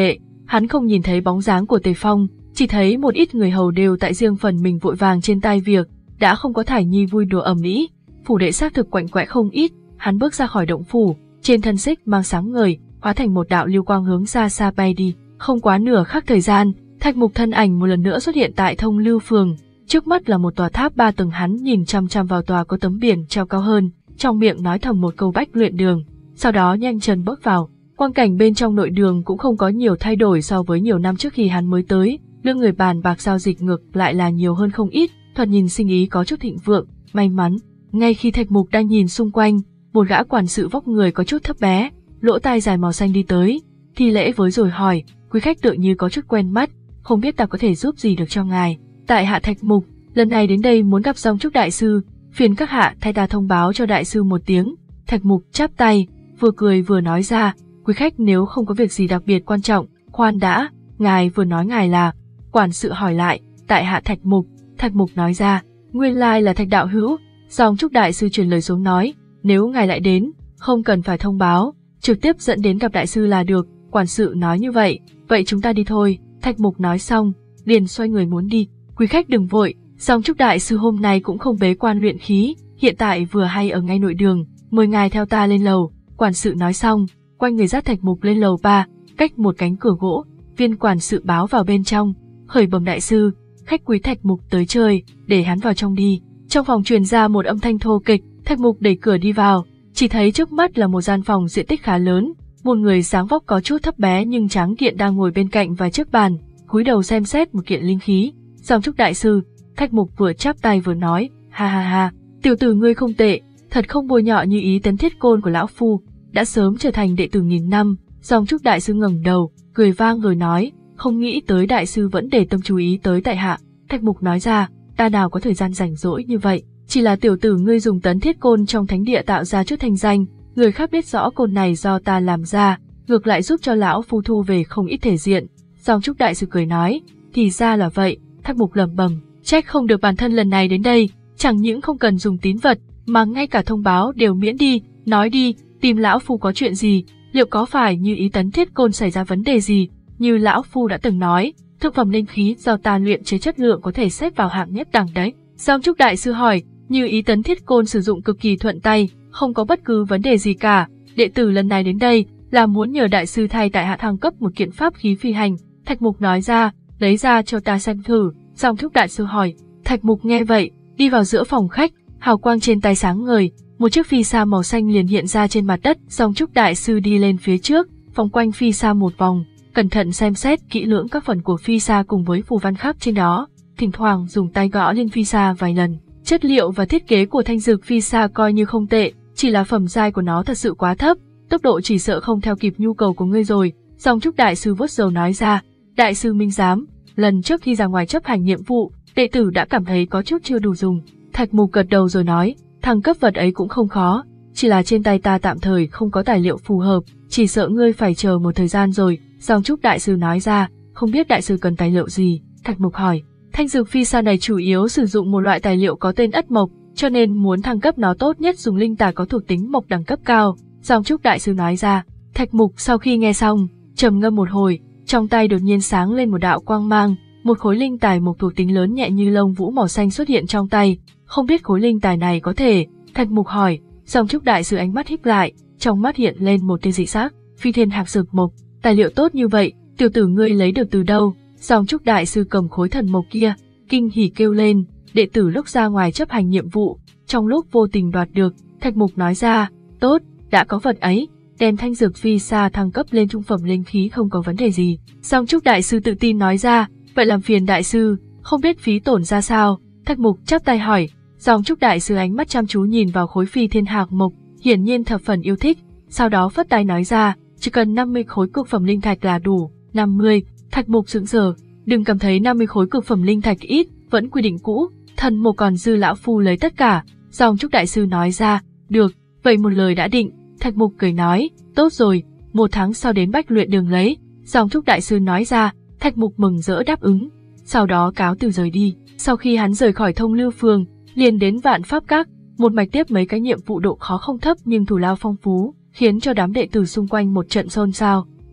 Hắn không nhìn thấy bóng dáng của Tề Phong, chỉ thấy một ít người hầu đều tại riêng phần mình vội vàng trên tay việc, đã không có Thải Nhi vui đùa ầm ĩ. Phủ đệ xác thực quạnh quẽ không ít, hắn bước ra khỏi động phủ, trên thân xích mang sáng ngời, hóa thành một đạo lưu quang hướng xa xa bay đi. Không quá nửa khắc thời gian, Thạch Mục thân ảnh một lần nữa xuất hiện tại Thông Lưu Phường. Trước mắt là một tòa tháp ba tầng, hắn nhìn chăm chăm vào tòa có tấm biển treo cao hơn, trong miệng nói thầm một câu Bách Luyện Đường, sau đó nhanh chân bước vào. Quang cảnh bên trong nội đường cũng không có nhiều thay đổi so với nhiều năm trước khi hắn mới tới, lượng người bàn bạc giao dịch ngược lại là nhiều hơn không ít, thoạt nhìn sinh ý có chút thịnh vượng. May mắn, ngay khi Thạch Mục đang nhìn xung quanh, một gã quản sự vóc người có chút thấp bé, lỗ tai dài màu xanh đi tới, thi lễ với rồi hỏi, quý khách tựa như có chút quen mắt, không biết ta có thể giúp gì được cho ngài. Tại hạ Thạch Mục, lần này đến đây muốn gặp Song Trúc đại sư, phiền các hạ thay ta thông báo cho đại sư một tiếng. Thạch Mục chắp tay, vừa cười vừa nói ra, quý khách nếu không có việc gì đặc biệt quan trọng, khoan đã, ngài vừa nói ngài là. Quản sự hỏi lại, tại hạ Thạch Mục. Thạch Mục nói ra, nguyên lai là Thạch đạo hữu. Song Trúc đại sư truyền lời xuống nói, nếu ngài lại đến, không cần phải thông báo, trực tiếp dẫn đến gặp đại sư là được. Quản sự nói như vậy, vậy chúng ta đi thôi. Thạch Mục nói xong, liền xoay người muốn đi. Quý khách đừng vội, Song Trúc đại sư hôm nay cũng không bế quan luyện khí, hiện tại vừa hay ở ngay nội đường, mời ngài theo ta lên lầu. Quản sự nói xong, quanh người dắt Thạch Mục lên lầu ba, cách một cánh cửa gỗ, viên quản sự báo vào bên trong, khởi bẩm đại sư, khách quý Thạch Mục tới chơi, để hắn vào trong đi. Trong phòng truyền ra một âm thanh thô kịch, Thạch Mục đẩy cửa đi vào, chỉ thấy trước mắt là một gian phòng diện tích khá lớn, một người dáng vóc có chút thấp bé nhưng tráng kiện đang ngồi bên cạnh vài chiếc bàn, cúi đầu xem xét một kiện linh khí. Song Trúc đại sư, Thạch Mục vừa chắp tay vừa nói, ha ha ha, tiểu tử ngươi không tệ, thật không bôi nhọ như Ý Tấn Thiết Côn của lão phu, đã sớm trở thành đệ tử nghìn năm. Song Trúc đại sư ngẩng đầu, cười vang rồi nói, không nghĩ tới đại sư vẫn để tâm chú ý tới tại hạ. Thạch Mục nói ra, ta nào có thời gian rảnh rỗi như vậy, chỉ là tiểu tử ngươi dùng Tấn Thiết Côn trong thánh địa tạo ra chút thanh danh, người khác biết rõ côn này do ta làm ra, ngược lại giúp cho lão phu thu về không ít thể diện. Song Trúc đại sư cười nói, thì ra là vậy. Thạch Mục lẩm bẩm, trách không được bản thân lần này đến đây, chẳng những không cần dùng tín vật, mà ngay cả thông báo đều miễn đi. Nói đi, tìm lão phu có chuyện gì, liệu có phải như Ý Tấn Thiết Côn xảy ra vấn đề gì? Như lão phu đã từng nói, thực phẩm linh khí do ta luyện chế chất lượng có thể xếp vào hạng nhất đẳng đấy. Song Trúc đại sư hỏi, như Ý Tấn Thiết Côn sử dụng cực kỳ thuận tay, không có bất cứ vấn đề gì cả. Đệ tử lần này đến đây là muốn nhờ đại sư thay tại hạ thăng cấp một kiện pháp khí phi hành. Thạch Mục nói ra, lấy ra cho ta xem thử. Song Trúc đại sư hỏi. Thạch Mục nghe vậy, đi vào giữa phòng khách, hào quang trên tay sáng ngời, một chiếc phi sa màu xanh liền hiện ra trên mặt đất. Song Trúc đại sư đi lên phía trước, vòng quanh phi sa một vòng, cẩn thận xem xét kỹ lưỡng các phần của phi sa cùng với phù văn khắc trên đó, thỉnh thoảng dùng tay gõ lên phi sa vài lần. Chất liệu và thiết kế của thanh dược phi sa coi như không tệ, chỉ là phẩm giai của nó thật sự quá thấp, tốc độ chỉ sợ không theo kịp nhu cầu của ngươi rồi. Song Trúc đại sư vuốt râu nói ra, đại sư minh giám, lần trước khi ra ngoài chấp hành nhiệm vụ, đệ tử đã cảm thấy có chút chưa đủ dùng. Thạch Mục gật đầu rồi nói, thăng cấp vật ấy cũng không khó, chỉ là trên tay ta tạm thời không có tài liệu phù hợp, chỉ sợ ngươi phải chờ một thời gian rồi. Song Trúc đại sư nói ra, không biết đại sư cần tài liệu gì? Thạch Mục hỏi. Thanh dược phi sa này chủ yếu sử dụng một loại tài liệu có tên ất mộc, cho nên muốn thăng cấp nó tốt nhất dùng linh tài có thuộc tính mộc đẳng cấp cao. Song Trúc đại sư nói ra. Thạch Mục sau khi nghe xong, trầm ngâm một hồi, trong tay đột nhiên sáng lên một đạo quang mang, một khối linh tài mộc thuộc tính lớn nhẹ như lông vũ màu xanh xuất hiện trong tay. Không biết khối linh tài này có thể? Thạch Mục hỏi. Song Trúc đại sư ánh mắt híp lại, trong mắt hiện lên một tia dị sắc. Phi thiên hạc dược mộc, tài liệu tốt như vậy, tiểu tử ngươi lấy được từ đâu? Song Trúc đại sư cầm khối thần mộc kia, kinh hỉ kêu lên, đệ tử lúc ra ngoài chấp hành nhiệm vụ, trong lúc vô tình đoạt được. Thạch Mục nói ra, tốt, đã có vật ấy, đem thanh dược phi sa thăng cấp lên trung phẩm linh khí không có vấn đề gì. Song Trúc đại sư tự tin nói ra, vậy làm phiền đại sư, không biết phí tổn ra sao? Thạch Mục chắp tay hỏi. Song Trúc đại sư ánh mắt chăm chú nhìn vào khối phi thiên hạc mộc, hiển nhiên thập phần yêu thích, sau đó phất tay nói ra, chỉ cần năm mươi khối cực phẩm linh thạch là đủ. năm mươi, Thạch Mục sững sờ, đừng cảm thấy năm mươi khối cực phẩm linh thạch ít, vẫn quy định cũ, thần mộc còn dư lão phu lấy tất cả. Song Trúc đại sư nói ra, được, vậy một lời đã định. Thạch Mục cười nói, tốt rồi, một tháng sau đến Bách Luyện Đường lấy. Song Trúc đại sư nói ra, Thạch Mục mừng rỡ đáp ứng, sau đó cáo từ rời đi. Sau khi hắn rời khỏi Thông Lưu Phường, liền đến Vạn Pháp Các, một mạch tiếp mấy cái nhiệm vụ độ khó không thấp nhưng thù lao phong phú, khiến cho đám đệ tử xung quanh một trận xôn xao.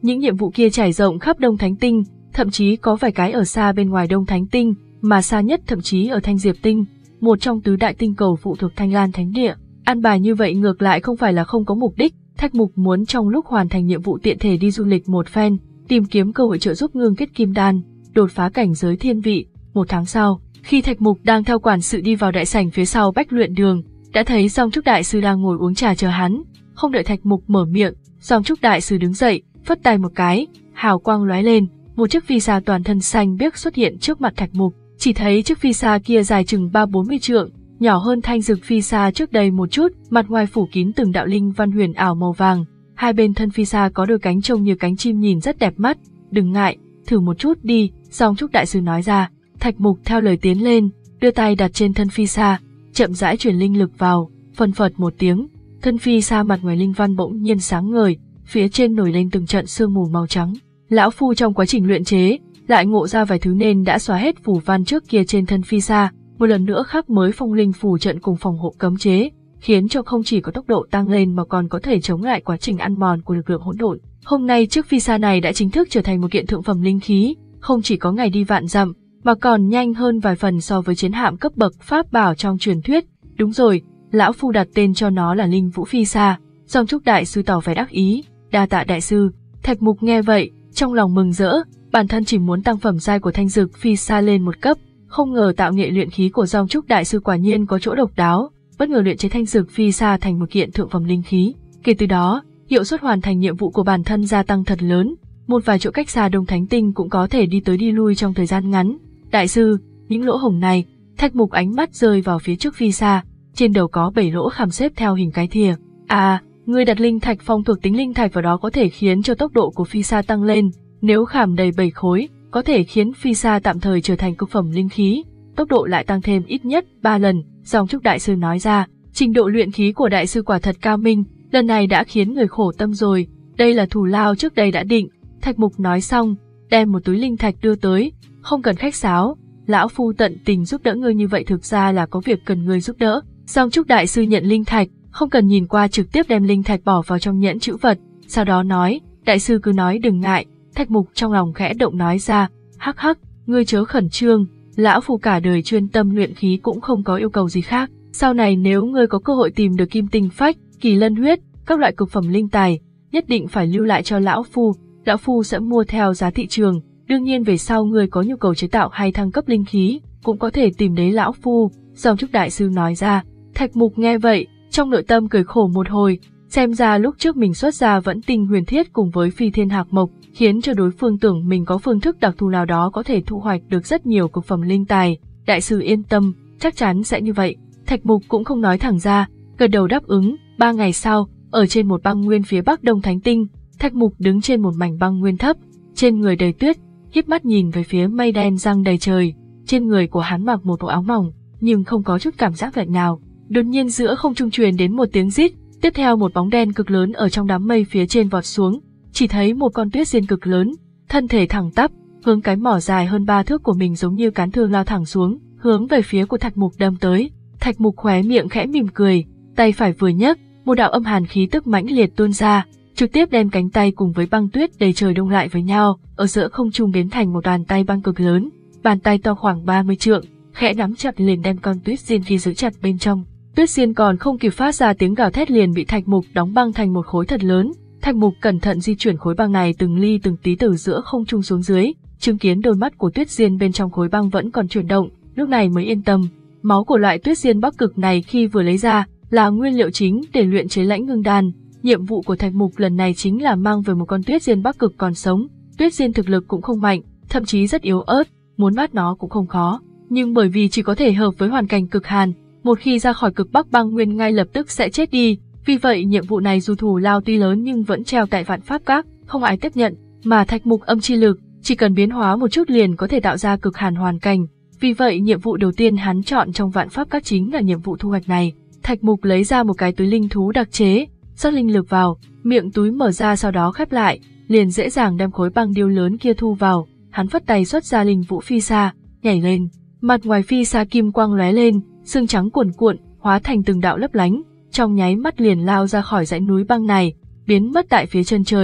Những nhiệm vụ kia trải rộng khắp Đông Thánh Tinh, thậm chí có vài cái ở xa bên ngoài Đông Thánh Tinh, mà xa nhất thậm chí ở Thanh Diệp Tinh, một trong tứ đại tinh cầu phụ thuộc Thanh Lan Thánh Địa. An bài như vậy ngược lại không phải là không có mục đích, Thạch Mục muốn trong lúc hoàn thành nhiệm vụ tiện thể đi du lịch một phen, tìm kiếm cơ hội trợ giúp Ngưng Kết Kim Đan, đột phá cảnh giới thiên vị. Một tháng sau, khi Thạch Mục đang theo quản sự đi vào đại sảnh phía sau Bách Luyện Đường, đã thấy Song Trúc Đại Sư đang ngồi uống trà chờ hắn. Không đợi Thạch Mục mở miệng, Song Trúc Đại Sư đứng dậy, phất tay một cái, hào quang lóe lên, một chiếc phi xa toàn thân xanh biếc xuất hiện trước mặt Thạch Mục. Chỉ thấy chiếc phi xa kia dài chừng ba bốn mươi trượng, nhỏ hơn thanh dực phi xa trước đây một chút, mặt ngoài phủ kín từng đạo linh văn huyền ảo màu vàng. Hai bên thân phi xa có đôi cánh trông như cánh chim nhìn rất đẹp mắt. Đừng ngại, thử một chút đi, Song Trúc Đại Sư nói ra. Thạch Mục theo lời tiến lên, đưa tay đặt trên thân phi xa, chậm rãi truyền linh lực vào, phân phật một tiếng, thân phi xa mặt ngoài linh văn bỗng nhiên sáng ngời, phía trên nổi lên từng trận sương mù màu trắng. Lão phu trong quá trình luyện chế, lại ngộ ra vài thứ nên đã xóa hết phù văn trước kia trên thân phi xa, một lần nữa khắc mới phong linh phù trận cùng phòng hộ cấm chế, khiến cho không chỉ có tốc độ tăng lên mà còn có thể chống lại quá trình ăn mòn của lực lượng hỗn độn. Hôm nay chiếc phi xa này đã chính thức trở thành một kiện thượng phẩm linh khí, không chỉ có ngày đi vạn dặm, mà còn nhanh hơn vài phần so với chiến hạm cấp bậc pháp bảo trong truyền thuyết. Đúng rồi, lão phu đặt tên cho nó là Linh Vũ Phi Xa. Song Trúc Đại Sư tỏ vẻ đắc ý, đa tạ đại sư. Thạch Mục nghe vậy, trong lòng mừng rỡ, bản thân chỉ muốn tăng phẩm giai của thanh dực phi xa lên một cấp, không ngờ tạo nghệ luyện khí của Song Trúc Đại Sư quả nhiên có chỗ độc đáo, bất ngờ luyện chế thanh dực phi xa thành một kiện thượng phẩm linh khí. Kể từ đó, hiệu suất hoàn thành nhiệm vụ của bản thân gia tăng thật lớn, một vài chỗ cách xa Đông Thánh Tinh cũng có thể đi tới đi lui trong thời gian ngắn. Đại sư, những lỗ hổng này, Thạch Mục ánh mắt rơi vào phía trước phi xa, trên đầu có bảy lỗ khảm xếp theo hình cái thìa. À, người đặt linh thạch phong thuộc tính linh thạch vào đó có thể khiến cho tốc độ của phi xa tăng lên, nếu khảm đầy bảy khối, có thể khiến phi xa tạm thời trở thành cực phẩm linh khí, tốc độ lại tăng thêm ít nhất ba lần. Song Trúc Đại Sư nói ra, trình độ luyện khí của đại sư quả thật cao minh, lần này đã khiến người khổ tâm rồi, đây là thù lao trước đây đã định. Thạch Mục nói xong, đem một túi linh thạch đưa tới, không cần khách sáo, lão phu tận tình giúp đỡ ngươi như vậy thực ra là có việc cần ngươi giúp đỡ. Song Trúc Đại Sư nhận linh thạch, không cần nhìn qua trực tiếp đem linh thạch bỏ vào trong nhẫn trữ vật, sau đó nói, đại sư cứ nói đừng ngại. Thạch Mục trong lòng khẽ động nói ra, hắc hắc, ngươi chớ khẩn trương, lão phu cả đời chuyên tâm luyện khí cũng không có yêu cầu gì khác, sau này nếu ngươi có cơ hội tìm được kim tinh phách, kỳ lân huyết, các loại cực phẩm linh tài, nhất định phải lưu lại cho lão phu, lão phu sẽ mua theo giá thị trường, đương nhiên về sau ngươi có nhu cầu chế tạo hay thăng cấp linh khí, cũng có thể tìm đến lão phu. Song Trúc Đại Sư nói ra. Thạch Mục nghe vậy, trong nội tâm cười khổ một hồi, xem ra lúc trước mình xuất ra vẫn tinh huyền thiết cùng với phi thiên hạc mộc, khiến cho đối phương tưởng mình có phương thức đặc thù nào đó có thể thu hoạch được rất nhiều cực phẩm linh tài. Đại sư yên tâm, chắc chắn sẽ như vậy. Thạch Mục cũng không nói thẳng ra, gật đầu đáp ứng. Ba ngày sau, ở trên một băng nguyên phía bắc Đông Thánh Tinh, Thạch Mục đứng trên một mảnh băng nguyên thấp, trên người đầy tuyết, híp mắt nhìn về phía mây đen giăng đầy trời. Trên người của hắn mặc một bộ áo mỏng, nhưng không có chút cảm giác lạnh nào. Đột nhiên giữa không trung truyền đến một tiếng rít, tiếp theo một bóng đen cực lớn ở trong đám mây phía trên vọt xuống, chỉ thấy một con tuyết diên cực lớn, thân thể thẳng tắp, hướng cái mỏ dài hơn ba thước của mình giống như cán thương lao thẳng xuống, hướng về phía của Thạch Mục đâm tới. Thạch Mục khóe miệng khẽ mỉm cười, tay phải vừa nhấc, một đạo âm hàn khí tức mãnh liệt tuôn ra, trực tiếp đem cánh tay cùng với băng tuyết đầy trời đông lại với nhau, ở giữa không trung biến thành một bàn tay băng cực lớn, bàn tay to khoảng ba mươi trượng, khẽ nắm chặt liền đem con tuyết diên kia giữ chặt bên trong. Tuyết diên còn không kịp phát ra tiếng gào thét liền bị Thạch Mục đóng băng thành một khối thật lớn. Thạch Mục cẩn thận di chuyển khối băng này từng ly từng tí từ giữa không trung xuống dưới, chứng kiến đôi mắt của tuyết diên bên trong khối băng vẫn còn chuyển động, lúc này mới yên tâm. Máu của loại tuyết diên bắc cực này khi vừa lấy ra là nguyên liệu chính để luyện chế Lãnh Ngưng Đan. Nhiệm vụ của Thạch Mục lần này chính là mang về một con tuyết diên bắc cực còn sống. Tuyết diên thực lực cũng không mạnh, thậm chí rất yếu ớt, muốn bắt nó cũng không khó, nhưng bởi vì chỉ có thể hợp với hoàn cảnh cực hàn, một khi ra khỏi cực bắc băng nguyên ngay lập tức sẽ chết đi. Vì vậy nhiệm vụ này dù thù lao tuy lớn nhưng vẫn treo tại Vạn Pháp Các, không ai tiếp nhận, mà Thạch Mục âm chi lực chỉ cần biến hóa một chút liền có thể tạo ra cực hàn hoàn cảnh. Vì vậy nhiệm vụ đầu tiên hắn chọn trong Vạn Pháp Các chính là nhiệm vụ thu hoạch này. Thạch Mục lấy ra một cái túi linh thú đặc chế, rót linh lực vào, miệng túi mở ra sau đó khép lại, liền dễ dàng đem khối băng điêu lớn kia thu vào. Hắn phất tay xuất ra Linh Vũ Phi Xa, nhảy lên, mặt ngoài phi xa kim quang lóe lên, xương trắng cuồn cuộn, hóa thành từng đạo lấp lánh, trong nháy mắt liền lao ra khỏi dãy núi băng này, biến mất tại phía chân trời.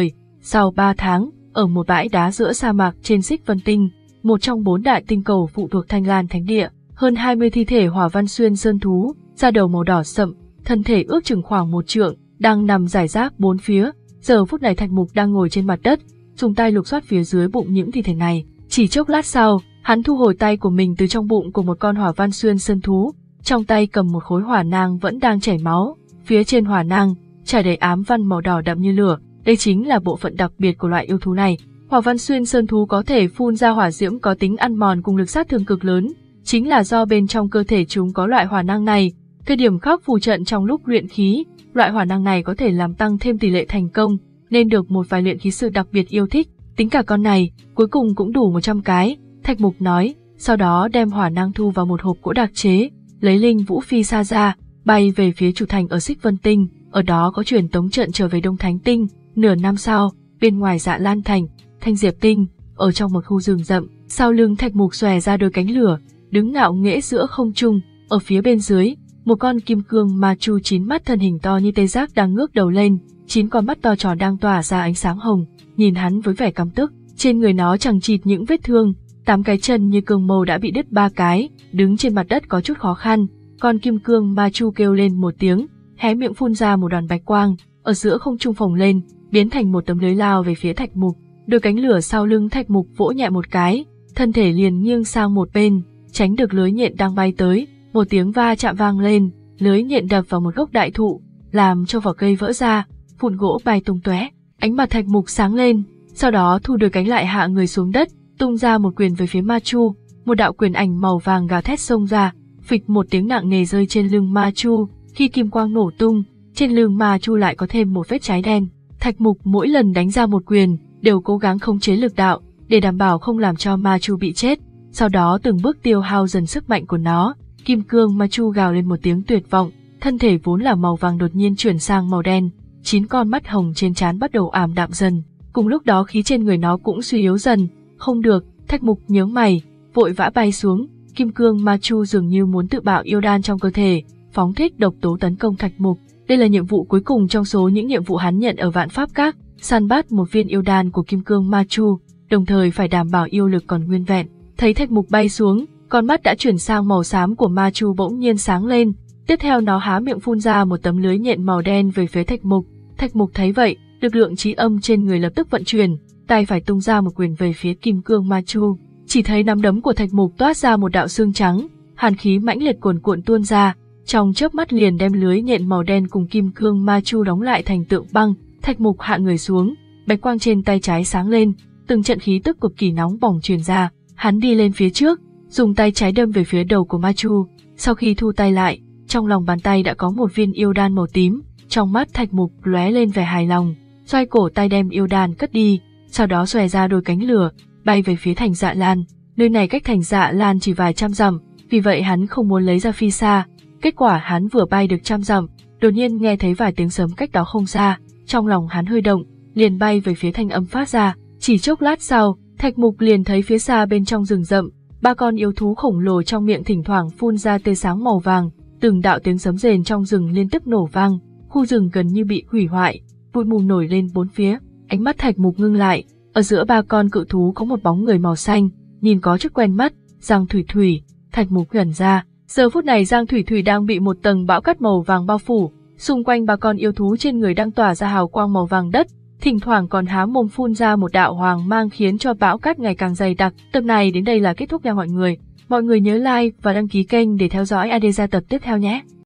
Sau ba tháng, ở một bãi đá giữa sa mạc trên Xích Vân Tinh, một trong bốn đại tinh cầu phụ thuộc Thanh Lan Thánh Địa, hơn hai mươi thi thể hỏa văn xuyên sơn thú, da đầu màu đỏ sậm, thân thể ước chừng khoảng một trượng, đang nằm rải rác bốn phía. Giờ phút này Thạch Mục đang ngồi trên mặt đất, dùng tay lục soát phía dưới bụng những thi thể này. Chỉ chốc lát sau, hắn thu hồi tay của mình từ trong bụng của một con hỏa văn xuyên sơn thú, trong tay cầm một khối hỏa nang vẫn đang chảy máu. Phía trên hỏa nang trải đầy ám văn màu đỏ đậm như lửa, đây chính là bộ phận đặc biệt của loại yêu thú này. Hỏa văn xuyên sơn thú có thể phun ra hỏa diễm có tính ăn mòn cùng lực sát thương cực lớn, chính là do bên trong cơ thể chúng có loại hỏa năng này. Thời điểm khắc phù trận trong lúc luyện khí, loại hỏa năng này có thể làm tăng thêm tỷ lệ thành công, nên được một vài luyện khí sư đặc biệt yêu thích. Tính cả con này, cuối cùng cũng đủ một trăm cái, Thạch Mục nói, sau đó đem hỏa năng thu vào một hộp gỗ đặc chế, lấy linh vũ phi xa ra, bay về phía chủ thành ở Xích Vân Tinh, ở đó có truyền tống trận trở về Đông Thánh Tinh. Nửa năm sau, bên ngoài Dạ Lan Thành, Thanh Diệp Tinh, ở trong một khu rừng rậm, sau lưng Thạch Mục xòe ra đôi cánh lửa, đứng ngạo nghễ giữa không trung. Ở phía bên dưới, một con kim cương ma chu chín mắt thân hình to như tê giác đang ngước đầu lên, chín con mắt to tròn đang tỏa ra ánh sáng hồng, nhìn hắn với vẻ căm tức. Trên người nó chằng chịt những vết thương, tám cái chân như cương mâu đã bị đứt ba cái, đứng trên mặt đất có chút khó khăn. Con kim cương ma chu kêu lên một tiếng, hé miệng phun ra một đoàn bạch quang, ở giữa không trung phồng lên, biến thành một tấm lưới lao về phía Thạch Mục. Đôi cánh lửa sau lưng Thạch Mục vỗ nhẹ một cái, thân thể liền nghiêng sang một bên, tránh được lưới nhện đang bay tới. Một tiếng va chạm vang lên, lưới nhện đập vào một gốc đại thụ, làm cho vỏ cây vỡ ra, vụn gỗ bay tung tóe. Ánh mặt Thạch Mục sáng lên, sau đó thu đôi cánh lại hạ người xuống đất, tung ra một quyền về phía Ma Chu. Một đạo quyền ảnh màu vàng gào thét xông ra, phịch một tiếng nặng nề rơi trên lưng Ma Chu. Khi kim quang nổ tung, trên lưng Ma Chu lại có thêm một vết cháy đen. Thạch Mục mỗi lần đánh ra một quyền, đều cố gắng khống chế lực đạo, để đảm bảo không làm cho Ma Chu bị chết. Sau đó từng bước tiêu hao dần sức mạnh của nó. Kim cương ma chu gào lên một tiếng tuyệt vọng, thân thể vốn là màu vàng đột nhiên chuyển sang màu đen, chín con mắt hồng trên trán bắt đầu ảm đạm dần. Cùng lúc đó khí trên người nó cũng suy yếu dần. Không được, Thạch Mục nhướng mày, vội vã bay xuống. Kim cương ma chu dường như muốn tự bạo yêu đan trong cơ thể, phóng thích độc tố tấn công Thạch Mục. Đây là nhiệm vụ cuối cùng trong số những nhiệm vụ hắn nhận ở Vạn Pháp Các, săn bắt một viên yêu đan của kim cương ma chu, đồng thời phải đảm bảo yêu lực còn nguyên vẹn. Thấy Thạch Mục bay xuống, con mắt đã chuyển sang màu xám của ma chu bỗng nhiên sáng lên, tiếp theo nó há miệng phun ra một tấm lưới nhện màu đen về phía Thạch Mục. Thạch Mục thấy vậy, lực lượng trí âm trên người lập tức vận chuyển, tay phải tung ra một quyền về phía kim cương ma chu. Chỉ thấy nắm đấm của Thạch Mục toát ra một đạo xương trắng, hàn khí mãnh liệt cuồn cuộn tuôn ra, trong chớp mắt liền đem lưới nhện màu đen cùng kim cương ma chu đóng lại thành tượng băng. Thạch Mục hạ người xuống, bạch quang trên tay trái sáng lên, từng trận khí tức cực kỳ nóng bỏng truyền ra, hắn đi lên phía trước, dùng tay trái đâm về phía đầu của ma chu. Sau khi thu tay lại, trong lòng bàn tay đã có một viên yêu đan màu tím, trong mắt Thạch Mục lóe lên vẻ hài lòng, xoay cổ tay đem yêu đan cất đi, sau đó xòe ra đôi cánh lửa, bay về phía thành Dạ Lan. Nơi này cách thành Dạ Lan chỉ vài trăm dặm, vì vậy hắn không muốn lấy ra phi xa. Kết quả hắn vừa bay được trăm dặm, đột nhiên nghe thấy vài tiếng sấm cách đó không xa, trong lòng hắn hơi động, liền bay về phía thanh âm phát ra. Chỉ chốc lát sau, Thạch Mục liền thấy phía xa bên trong rừng rậm, ba con yêu thú khổng lồ trong miệng thỉnh thoảng phun ra tia sáng màu vàng, từng đạo tiếng sấm rền trong rừng liên tiếp nổ vang, khu rừng gần như bị hủy hoại, bụi mù nổi lên bốn phía. Ánh mắt Thạch Mục ngưng lại, ở giữa ba con cự thú có một bóng người màu xanh, nhìn có chút quen mắt, Giang Thủy Thủy. Thạch Mục ngẩn ra, giờ phút này Giang Thủy Thủy đang bị một tầng bão cát màu vàng bao phủ, xung quanh ba con yêu thú trên người đang tỏa ra hào quang màu vàng đất, thỉnh thoảng còn há mồm phun ra một đạo hoàng mang khiến cho bão cát ngày càng dày đặc. Tập này đến đây là kết thúc nha mọi người. Mọi người nhớ like và đăng ký kênh để theo dõi a đê gia tập tiếp theo nhé.